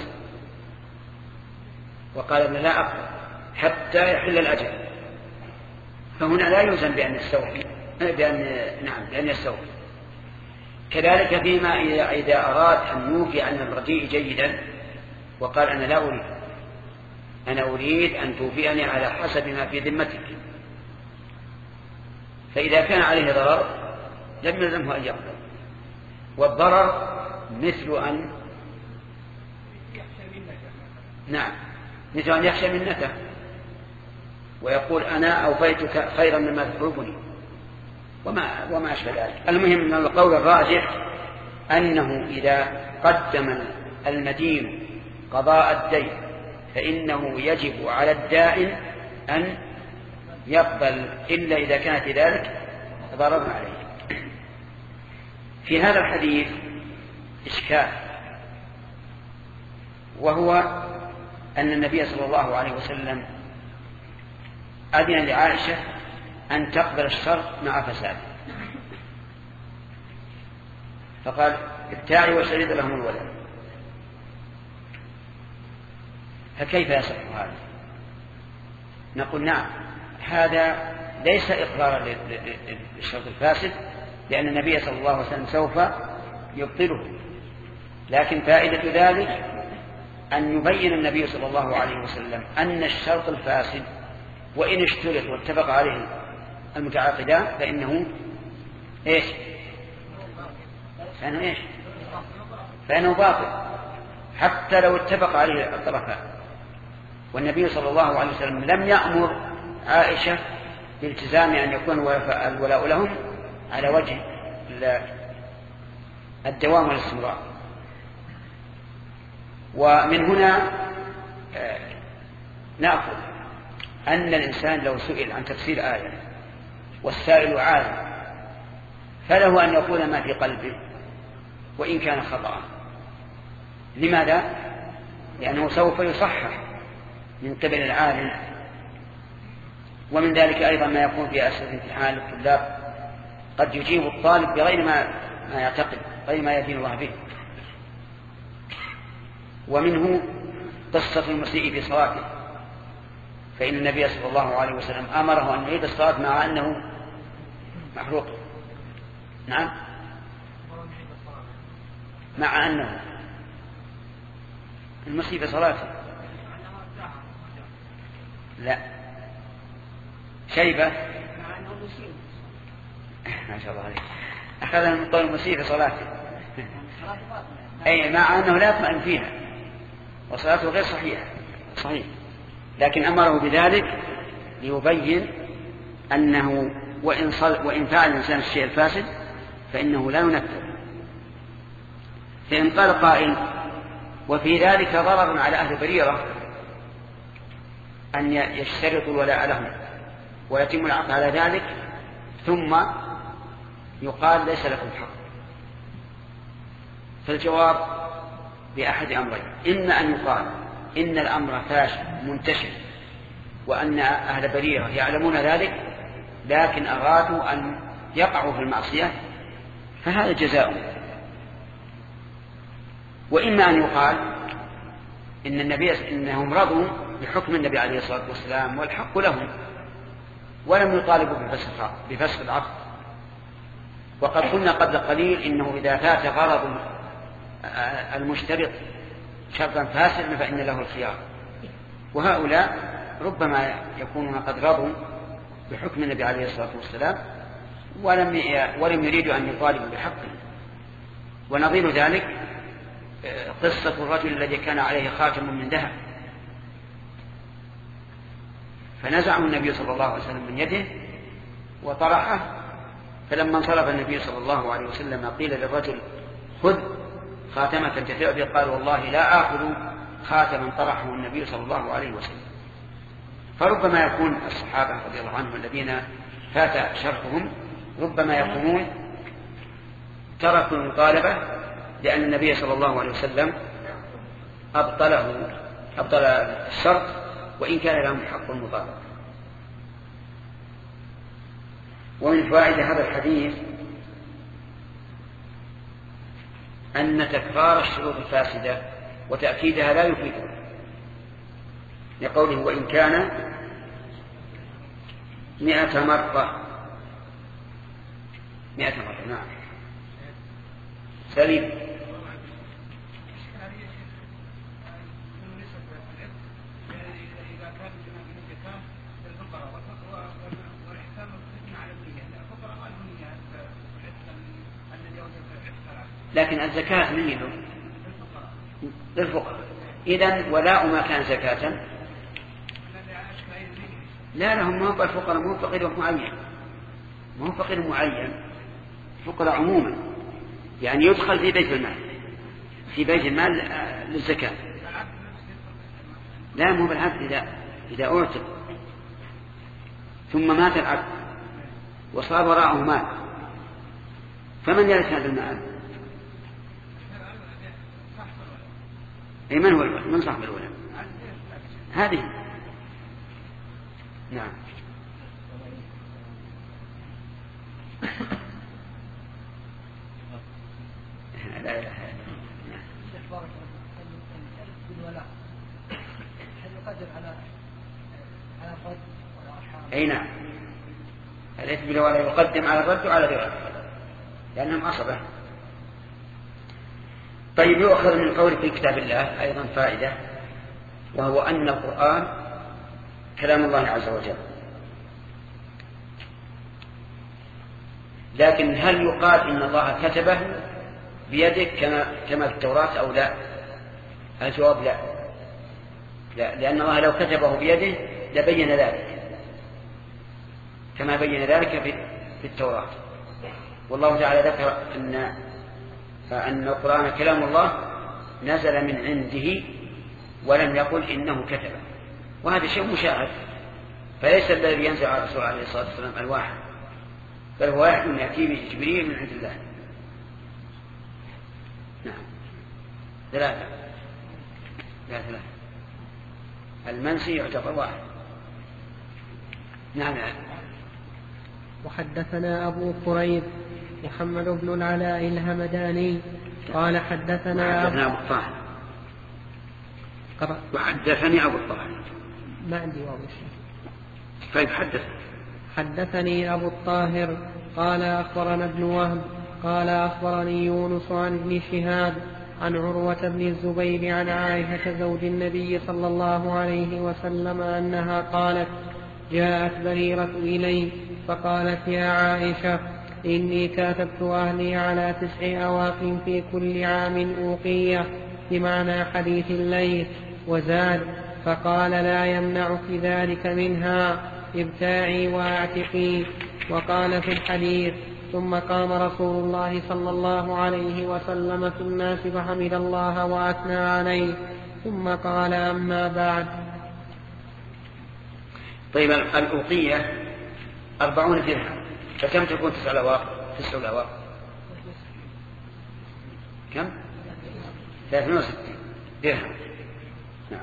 وقال ابن لا أقرأ حتى يحل الأجل، فهنا لا يلزم بأن يستوفي بأن نعم بأن يستوفي. كذلك فيما إذا أراد أن يوفي عن الرجيء جيدا وقال أنا لا أريد أنا أريد أن توفيني على حسب ما في ذمتك، فإذا كان عليه ضرر لم يلزمه أن يقبل، والضرر مثل أن نعم مثل أن يخشى منته ويقول أنا أوفيتك خيرا مما تطلبني وما وما أشبه ذلك. المهم أن القول الراجح أنه إذا قدم المدين قضاء الدين فإنه يجب على الدائن أن يقبل إلا إذا كانت ذلك ضررا عليه. في هذا الحديث إشكال، وهو أن النبي صلى الله عليه وسلم أذن لعائشة أن تقبل الشرط مع فساده، فقال ابتاعي وشريط لهم الولد، فكيف يصح هذا؟ نقول نعم هذا ليس إقرارا للشرط الفاسد، لأن النبي صلى الله عليه وسلم سوف يبطله، لكن فائدة ذلك أن يبين النبي صلى الله عليه وسلم أن الشرط الفاسد وإن اشترط واتفق عليه المتعاقدان فإنه إيش؟ فإنه إيش؟ فإنه باطل حتى لو اتفق عليه الطرفان. والنبي صلى الله عليه وسلم لم يأمر عائشة بالتزام أن يكون الولاء لهم على وجه الدوام والاستمرار. ومن هنا نأخذ أن الإنسان لو سئل عن تفسير آية والسائل عالم فله أن يقول ما في قلبه وإن كان خطأ. لماذا؟ لأنه سوف يصحح من قبل العالم. ومن ذلك أيضا ما يكون في أسئلة امتحان الطلاب قد يجيب الطالب بغير ما ما يعتقد غير ما يدين الله به. ومنه قصة المسيء في صلاته، فإن النبي صلى الله عليه وسلم أمره أن يعيد الصلاة مع أنه محروق. نعم مع أنه المسيء في صلاته لا شيبة ما شاء الله عليك أخذنا من قول المسيء في صلاته أي مع أنه لا يطمئن فيها وصلاته غير صحيحة صحيح، لكن أمره بذلك ليبين أنه وإن, وإن فعل الإنسان الشيء الفاسد فإنه لا ينفذ. فإن قال قائل وفي ذلك ضرر على أهل بريرة أن يشترطوا الولاء لهم ويتم العقد على ذلك ثم يقال ليس لكم حق، فالجواب بأحد أمرين: إما أن يقال إن الأمر فاشل منتشر وأن أهل بريرة يعلمون ذلك لكن أرادوا أن يقعوا في المعصية فهذا جزاؤهم، وإما أن يقال إن النبي إنهم رضوا بحكم النبي عليه الصلاة والسلام والحق لهم ولم يطالبوا بفسخ بفسخ العقد. وقد قلنا قبل قليل إنه إذا فات غرض المشترط شرطا فاسدا فإن له الخيار، وهؤلاء ربما يكونون قد رضوا بحكم النبي عليه الصلاة والسلام ولم ولم يريدوا أن يطالبوا بحقه. ونظير ذلك قصة الرجل الذي كان عليه خاتم من ذهب فنزعه النبي صلى الله عليه وسلم من يده وطرحه، فلما انصرف النبي صلى الله عليه وسلم قيل للرجل خذ خاتمة تنتفع به، قال والله لا آخذ خاتما طرحه النبي صلى الله عليه وسلم. فربما يكون الصحابة رضي الله عنهم الذين فات شرطهم ربما يكونون تركوا المطالبة لأن النبي صلى الله عليه وسلم أبطله أبطل الشرط وإن كان لهم حق المطالبة. ومن فوائد هذا الحديث أن تكرار الشروط الفاسدة وتأكيدها لا يفيده، لقوله وإن كان مئة مرة مئة مرة. نعم سليم. لكن الزكاة من للفقراء. إذن ولاء ما كان زكاة لا لهم، ما هو الفقراء، ما هو فقير معين، ما هو فقير معين، فقراء عموما، يعني يدخل في بيت المال، في بيت المال للزكاة. لا مو بالعبد، إذا إذا أعتق ثم مات العبد وصار وراءه مال، فمن يرث هذا المال؟ أي من هو الولد؟ من صاحب الولد؟ هذه. نعم. لا لا أي نعم، الإثم بالولاء يقدم على الرد وعلى الرد لأنهم عصبة. طيب يؤخذ من قول في كتاب الله أيضا فائدة، وهو أن القرآن كلام الله عز وجل، لكن هل يقال إن الله كتبه بيده كما كما في التوراة أو لا؟ الجواب لا. لا، لأن الله لو كتبه بيده لبين ذلك كما بين ذلك في في التوراة. والله تعالى ذكر أن أن القرآن كلام الله نزل من عنده ولم يقل إنه كتبه، وهذا شيء مشاهد، فليس الذي ينزل على الرسول عليه الصلاة والسلام الواحد، بل هو واحد يأتي به جبريل من عند الله. نعم ثلاثة لا ثلاثة المنسي يعتبر واحد. نعم.
وحدثنا أبو قريب محمد بن العلاء الهمداني قال حدثنا
أبو الطاهر. وحدثني أبو الطاهر
ما عندي واضح.
طيب حدث.
حدثني أبو الطاهر قال أخبرنا ابن وهب قال أخبرني يونس عن ابن شهاب عن عروة بن الزبير عن عائشة زوج النبي صلى الله عليه وسلم أنها قالت جاءت بريرة إلي فقالت يا عائشة إني كاتبت أهلي على تسع أواق في كل عام أوقية، بمعنى حديث الليل، وزاد فقال لا يمنعك ذلك منها، ابتاعي واعتقي. وقال في الحديث ثم قام رسول الله صلى الله عليه وسلم في الناس فحمد الله وأثنى عليه ثم قال أما بعد.
طيب الأوقية أربعون درهم، فكم تكون تسع الأواق؟ تسع الأواق كم؟ ثلاثمائة وستين درهم. نعم.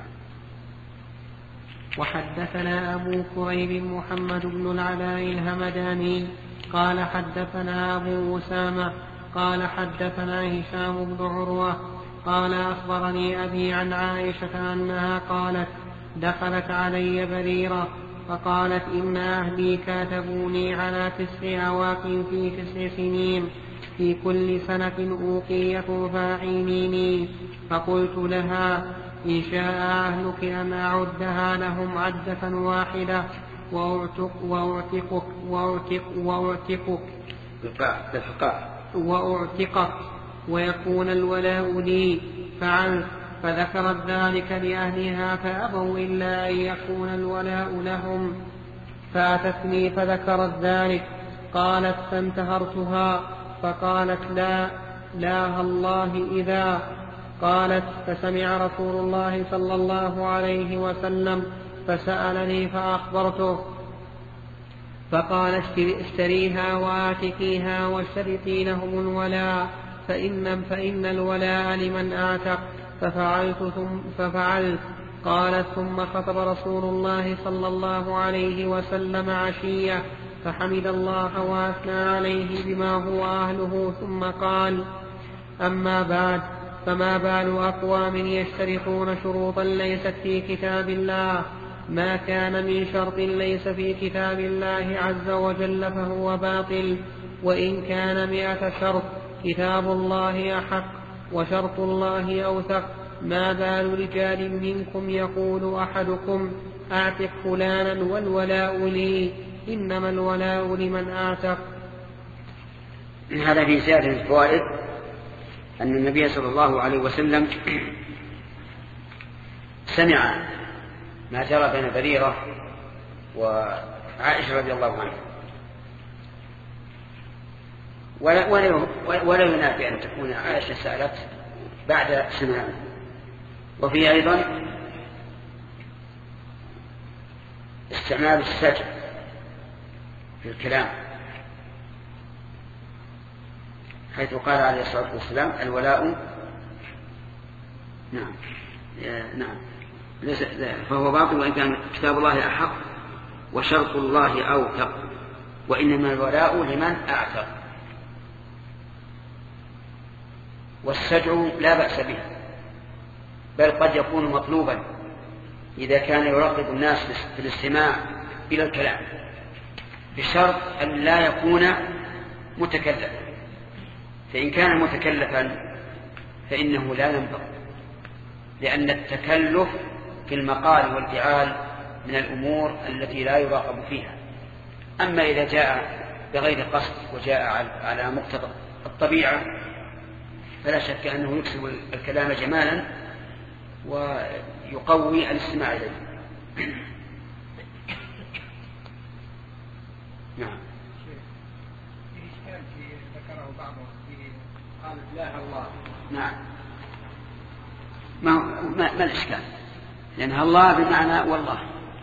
وحدثنا أبو كريب محمد بن العلاء الهمداني قال حدثنا أبو أسامة قال حدثنا هشام بن عروة قال أخبرني أبي عن عائشة أنها قالت دخلت علي بريرة فقالت إن أهلي كاتبوني على تسع أواق في تسع سنين، في كل سنة أوقية فأعينيني. فقلت لها إن شاء أهلك أن أعدها لهم عدة واحدة وأعتق وأعتقك وأعتق وأعتقك وأعتقك ويكون الولاء لي. فعلت فذكرت ذلك لأهلها فأبوا إلا أن يكون الولاء لهم. فأتتني فذكرت ذلك. قالت فانتهرتها فقالت لا لا الله إذا. قالت فسمع رسول الله صلى الله عليه وسلم فسألني فأخبرته فقال اشتريها وآتكيها واشترطي لهم الولاء فإن, فإن الولاء لمن آتق. ففعلت ثم ففعلت. قالت ثم خطب رسول الله صلى الله عليه وسلم عشية فحمد الله وأثنى عليه بما هو أهله ثم قال أما بعد، فما بال أقوام يشترطون شروطا ليست في كتاب الله؟ ما كان من شرط ليس في كتاب الله عز وجل فهو باطل، وإن كان مئة شرط كتاب الله أحق وشرط الله أوثق. ما بال رجال منكم يقول أحدكم أعتق فلانا والولاء لي، إنما الولاء لمن أعتق.
هذا في زيادة الفوائد أن النبي صلى الله عليه وسلم سمع ما جرى بين بريرة وعائشة رضي الله عنها، ولا, ولا, ولا ينافي أن تكون عائشة سألت بعد سماعه. وفي أيضا استعمال السجع في الكلام، حيث قال عليه الصلاة والسلام الولاء نعم نعم فهو باطل، وإن كان كتاب الله أحق وشرط الله أوثق، وإنما الولاء لمن أعتق. والسجع لا بأس به، بل قد يكون مطلوبا إذا كان يرغب الناس في الاستماع إلى الكلام، بشرط أن لا يكون متكلفا. فإن كان متكلفا فإنه لا ينبغي، لأن التكلف في المقال والفعال من الأمور التي لا يراقب فيها. أما إذا جاء بغير قصد وجاء على مقتضى الطبيعة فلا شك أنه يكسب الكلام جمالا ويقوي الاستماع إليه. نعم.
في إشكال في ذكره بعضهم في قال إله الله.
نعم. ما ما, ما الإشكال؟ لأنها الله بمعنى والله.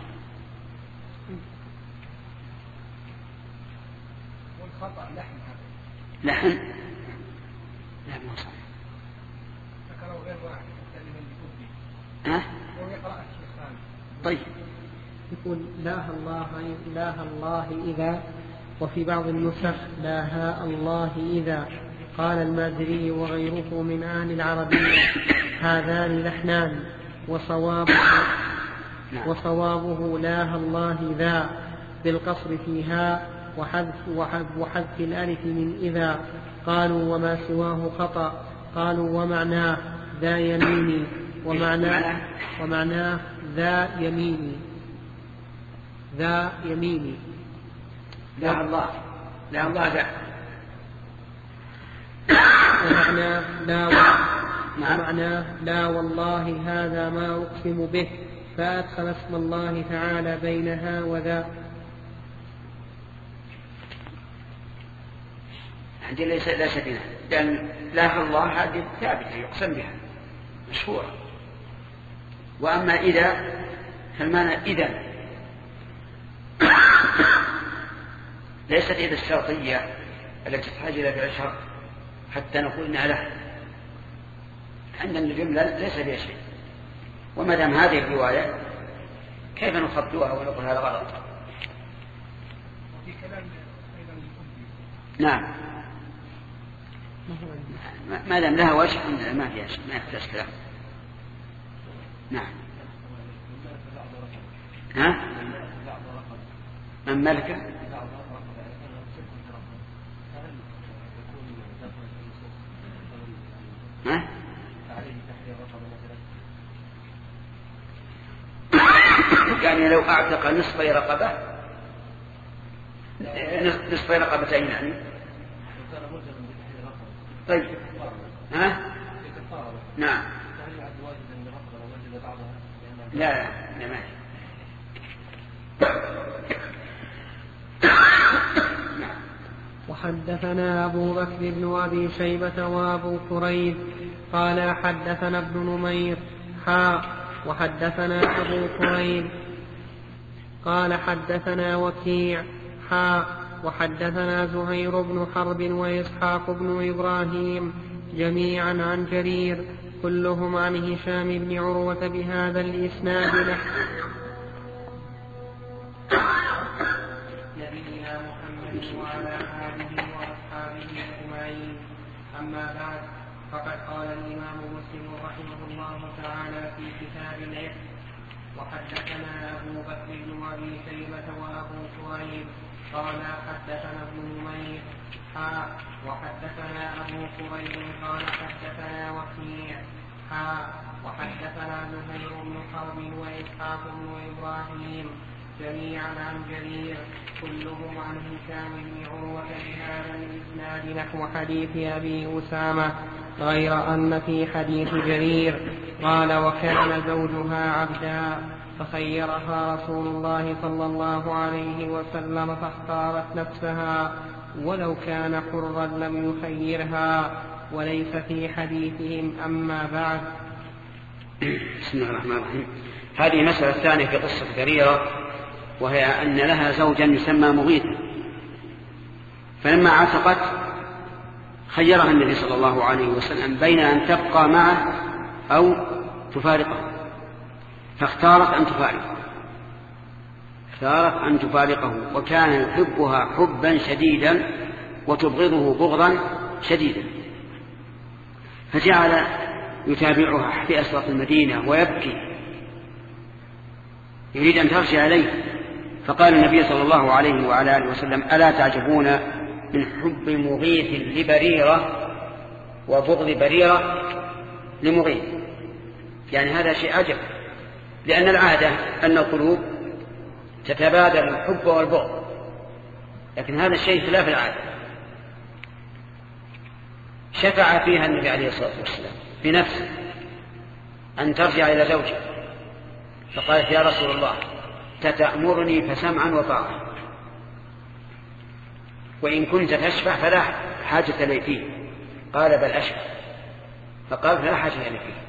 والخطأ لحن هذا.
لحن؟ لا ما صح.
ذكره غير واحد الكلمة اللي تبدي.
ها؟
هو يقرأ الشيخ ثاني.
طيب.
يقول لا الله لا الله إذا، وفي بعض النسخ لا هاء الله إذا. قال المازري وغيره من أهل العربية هذان لحنان، وصوابه, وصوابه لا الله ذا بالقصر فيها وحذف, وحذف, وحذف الألف من إذا. قالوا وما سواه خطأ. قالوا ومعناه ذا يميني، ومعناه, ومعناه ذا يميني ذا يميني
لا الله لا الله ذا،
ومعناه لا ومعناه لا والله هذا ما أقسم به، فأدخل اسم الله تعالى بينها وذا.
عندي ليس ليس بنا، لأن لا الله هذه ثابتة يقسم بها مشهورة. وأما إذا فالمعنى إذا ليست إذا الشرطية التي تحتاج إلى فعل شرط حتى نقول إنها له، عندنا الجملة ليس فيها شيء. وما دام هذه الرواية كيف نخطئها ونقول هذا غلط؟
وفي كلام أيضا
نعم، ما دام لها وجه ما فيها شيء، ما يحتاج كلام. نعم. ها؟ من ملك؟ ها؟ يعني لو أعتق نصف رقبة نصف رقبتين يعني. طيب. ها؟ نعم. لا لا لا ما
وحدثنا أبو بكر بن أبي شيبة وأبو كريب قال حدثنا ابن نمير حاء وحدثنا أبو كريب قال حدثنا وكيع حاء وحدثنا زهير بن حرب وإسحاق بن إبراهيم جميعا عن جرير كلهم عن هشام بن عروة بهذا الإسناد نحو. نبينا محمد وعلى آله وأصحابه أجمعين. أما بعد، فقد قال الإمام مسلم رحمه الله تعالى في كتاب العتق: وحدثنا أبو بكر بن أبي شيبة وأبو كريب قال حدثنا ابن نمير حا وحدثنا أبو كريب قال حدثنا وكيع حا وحدثنا زهير بن حرب وإسحاق بن إبراهيم جميعا عن جرير كلهم عن هشام بن عروة بهذا الإسناد نحو حديث أبي أسامة، غير أن في حديث جرير قال: وكان زوجها عبدا فخيرها رسول الله صلى الله عليه وسلم فاختارت نفسها، ولو كان حرا لم يخيرها. وليس في حديثهم. أما بعد.
بسم الله الرحمن الرحيم. هذه مسألة ثانية في قصة بريرة، وهي أن لها زوجا يسمى مغيثا، فلما عتقت خيرها النبي صلى الله عليه وسلم بين أن تبقى معه أو تفارقه، فاختارت أن تفارقه اختارت أن تفارقه وكان يحبها حبا شديدا وتبغضه بغضا شديدا، فجعل يتابعها في أسواق المدينة ويبكي يريد أن ترجع إليه. فقال النبي صلى الله عليه وعلى آله وسلم: ألا تعجبون من حب مغيث لبريرة وبغض بريرة لمغيث؟ يعني هذا شيء عجب، لأن العادة أن القلوب تتبادل الحب والبغض، لكن هذا الشيء خلاف العادة. شفع فيها النبي عليه الصلاة والسلام بنفسه أن ترجع إلى زوجها، فقالت: يا رسول الله تتأمرني فسمعا وطاعة، وإن كنت تشفع فلا حاجة لي فيه. قال: بل أشفع. فقال: فلا حاجة لي فيه.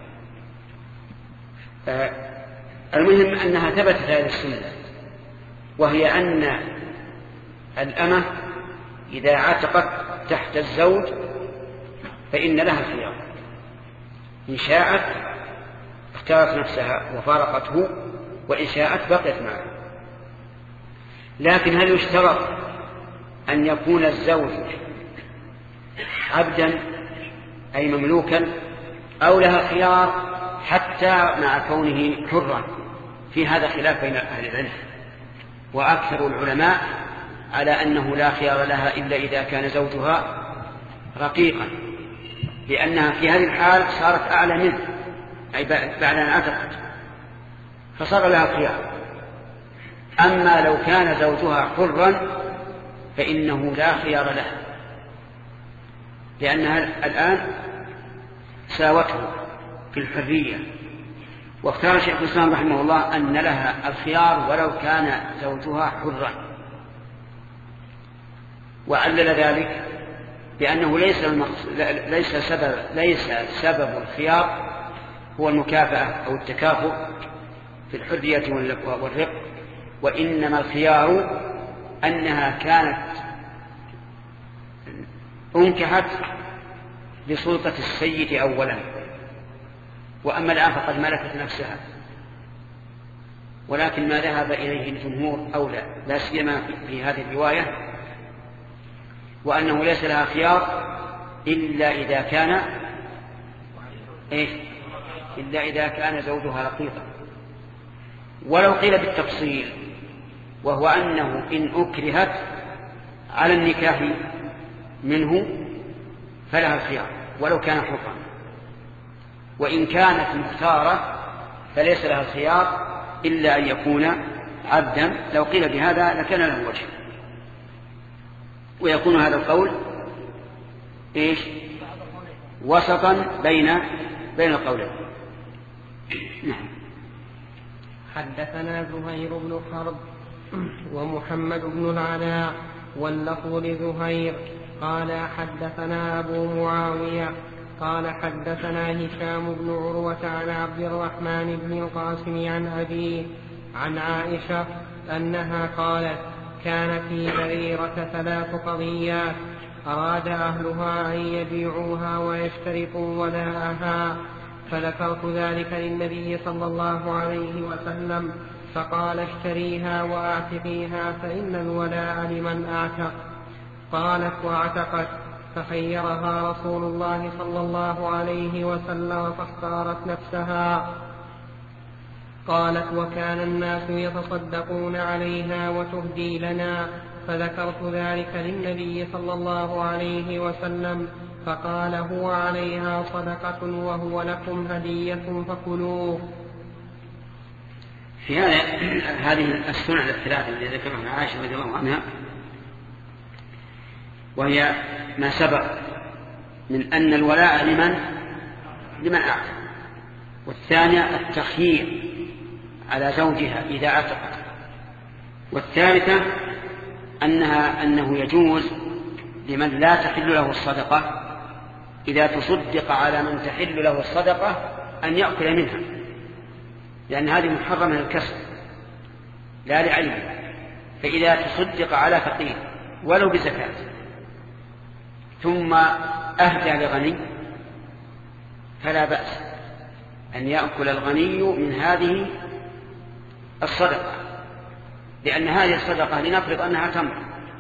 آه المهم أنها ثبتت هذه السنة، وهي أن الأمة إذا عتقت تحت الزوج فإن لها الخيار، إن شاءت اختارت نفسها وفارقته، وإن شاءت بقيت معه. لكن هل يشترط أن يكون الزوج عبدا أي مملوكا، أو لها خيار حتى مع كونه حرا؟ في هذا خلاف بين أهل العلم، وأكثر العلماء على أنه لا خيار لها إلا إذا كان زوجها رقيقا، لأنها في هذه الحال صارت أعلى منه، أي بعد أن عتقت فصار لها خيار. أما لو كان زوجها حرا فإنه لا خيار لها، لأنها الآن ساوته في الحرية. واختار شيخ الإسلام رحمه الله أن لها الخيار ولو كان زوجها حرا، وعلل ذلك بأنه ليس ليس سبب ليس سبب الخيار هو المكافأة أو التكافؤ في الحرية والرق، وإنما الخيار أنها كانت أنكحت بسلطة السيد أولا، وأما الآن فقد ملكت نفسها. ولكن ما ذهب إليه الجمهور أولى، لا سيما في هذه الرواية، وأنه ليس لها خيار إلا إذا كان إيه؟ إلا إذا كان زوجها رقيقا. ولو قيل بالتفصيل، وهو أنه إن أكرهت على النكاح منه فلها الخيار ولو كان حرا، وإن كانت مختارة فليس لها الخيار إلا أن يكون عبدا. لو قيل بهذا لكان له وجه، ويكون هذا القول إيش؟ وسطا بين بين القولين. نعم.
حدثنا زهير بن حرب ومحمد بن العلاء واللفظ لزهير قال حدثنا أبو معاوية قال حدثنا هشام بن عروة عن عبد الرحمن بن القاسم عن أبيه عن عائشة أنها قالت: كان في بريرة ثلاث قضيات أراد أهلها أن يبيعوها ويشترطوا ولاءها، فذكرت ذلك للنبي صلى الله عليه وسلم فقال: اشتريها وأعتقيها فإن الولاء لمن أعتق. قالت: واعتقت. فخيرها رسول الله صلى الله عليه وسلم فاختارت نفسها. قالت: وكان الناس يتصدقون عليها وتهدي لنا، فذكرت ذلك للنبي صلى الله عليه وسلم فقال: هو عليها صدقة وهو لكم هدية فكلوه.
في هذا هذه السنة الثلاثة التي ذكرها عائشة رضي الله عنها، وهي ما سبق من أن الولاء لمن لمن أعتق، والثانية التخيير على زوجها إذا أعتقت، والثالثة أنها أنه يجوز لمن لا تحل له الصدقة إذا تصدق على من تحل له الصدقة أن يأكل منها، لأن هذه محرمة للكسب لا لعينه. فإذا تصدق على فقير ولو بزكاة ثم أهدى لغني فلا بأس أن يأكل الغني من هذه الصدقة، لأن هذه الصدقة لنفرض أنها تمر،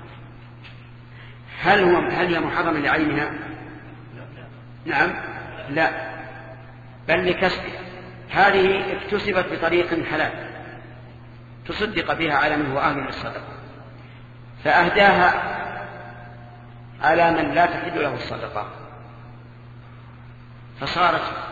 هل هو هل هي محرمة لعينها؟ نعم لا، بل لكسبها. هذه اكتسبت بطريق حلال تصدق بها على من هو أهل للصدقة، فأهداها على من لا تحل له الصدقة، فصارت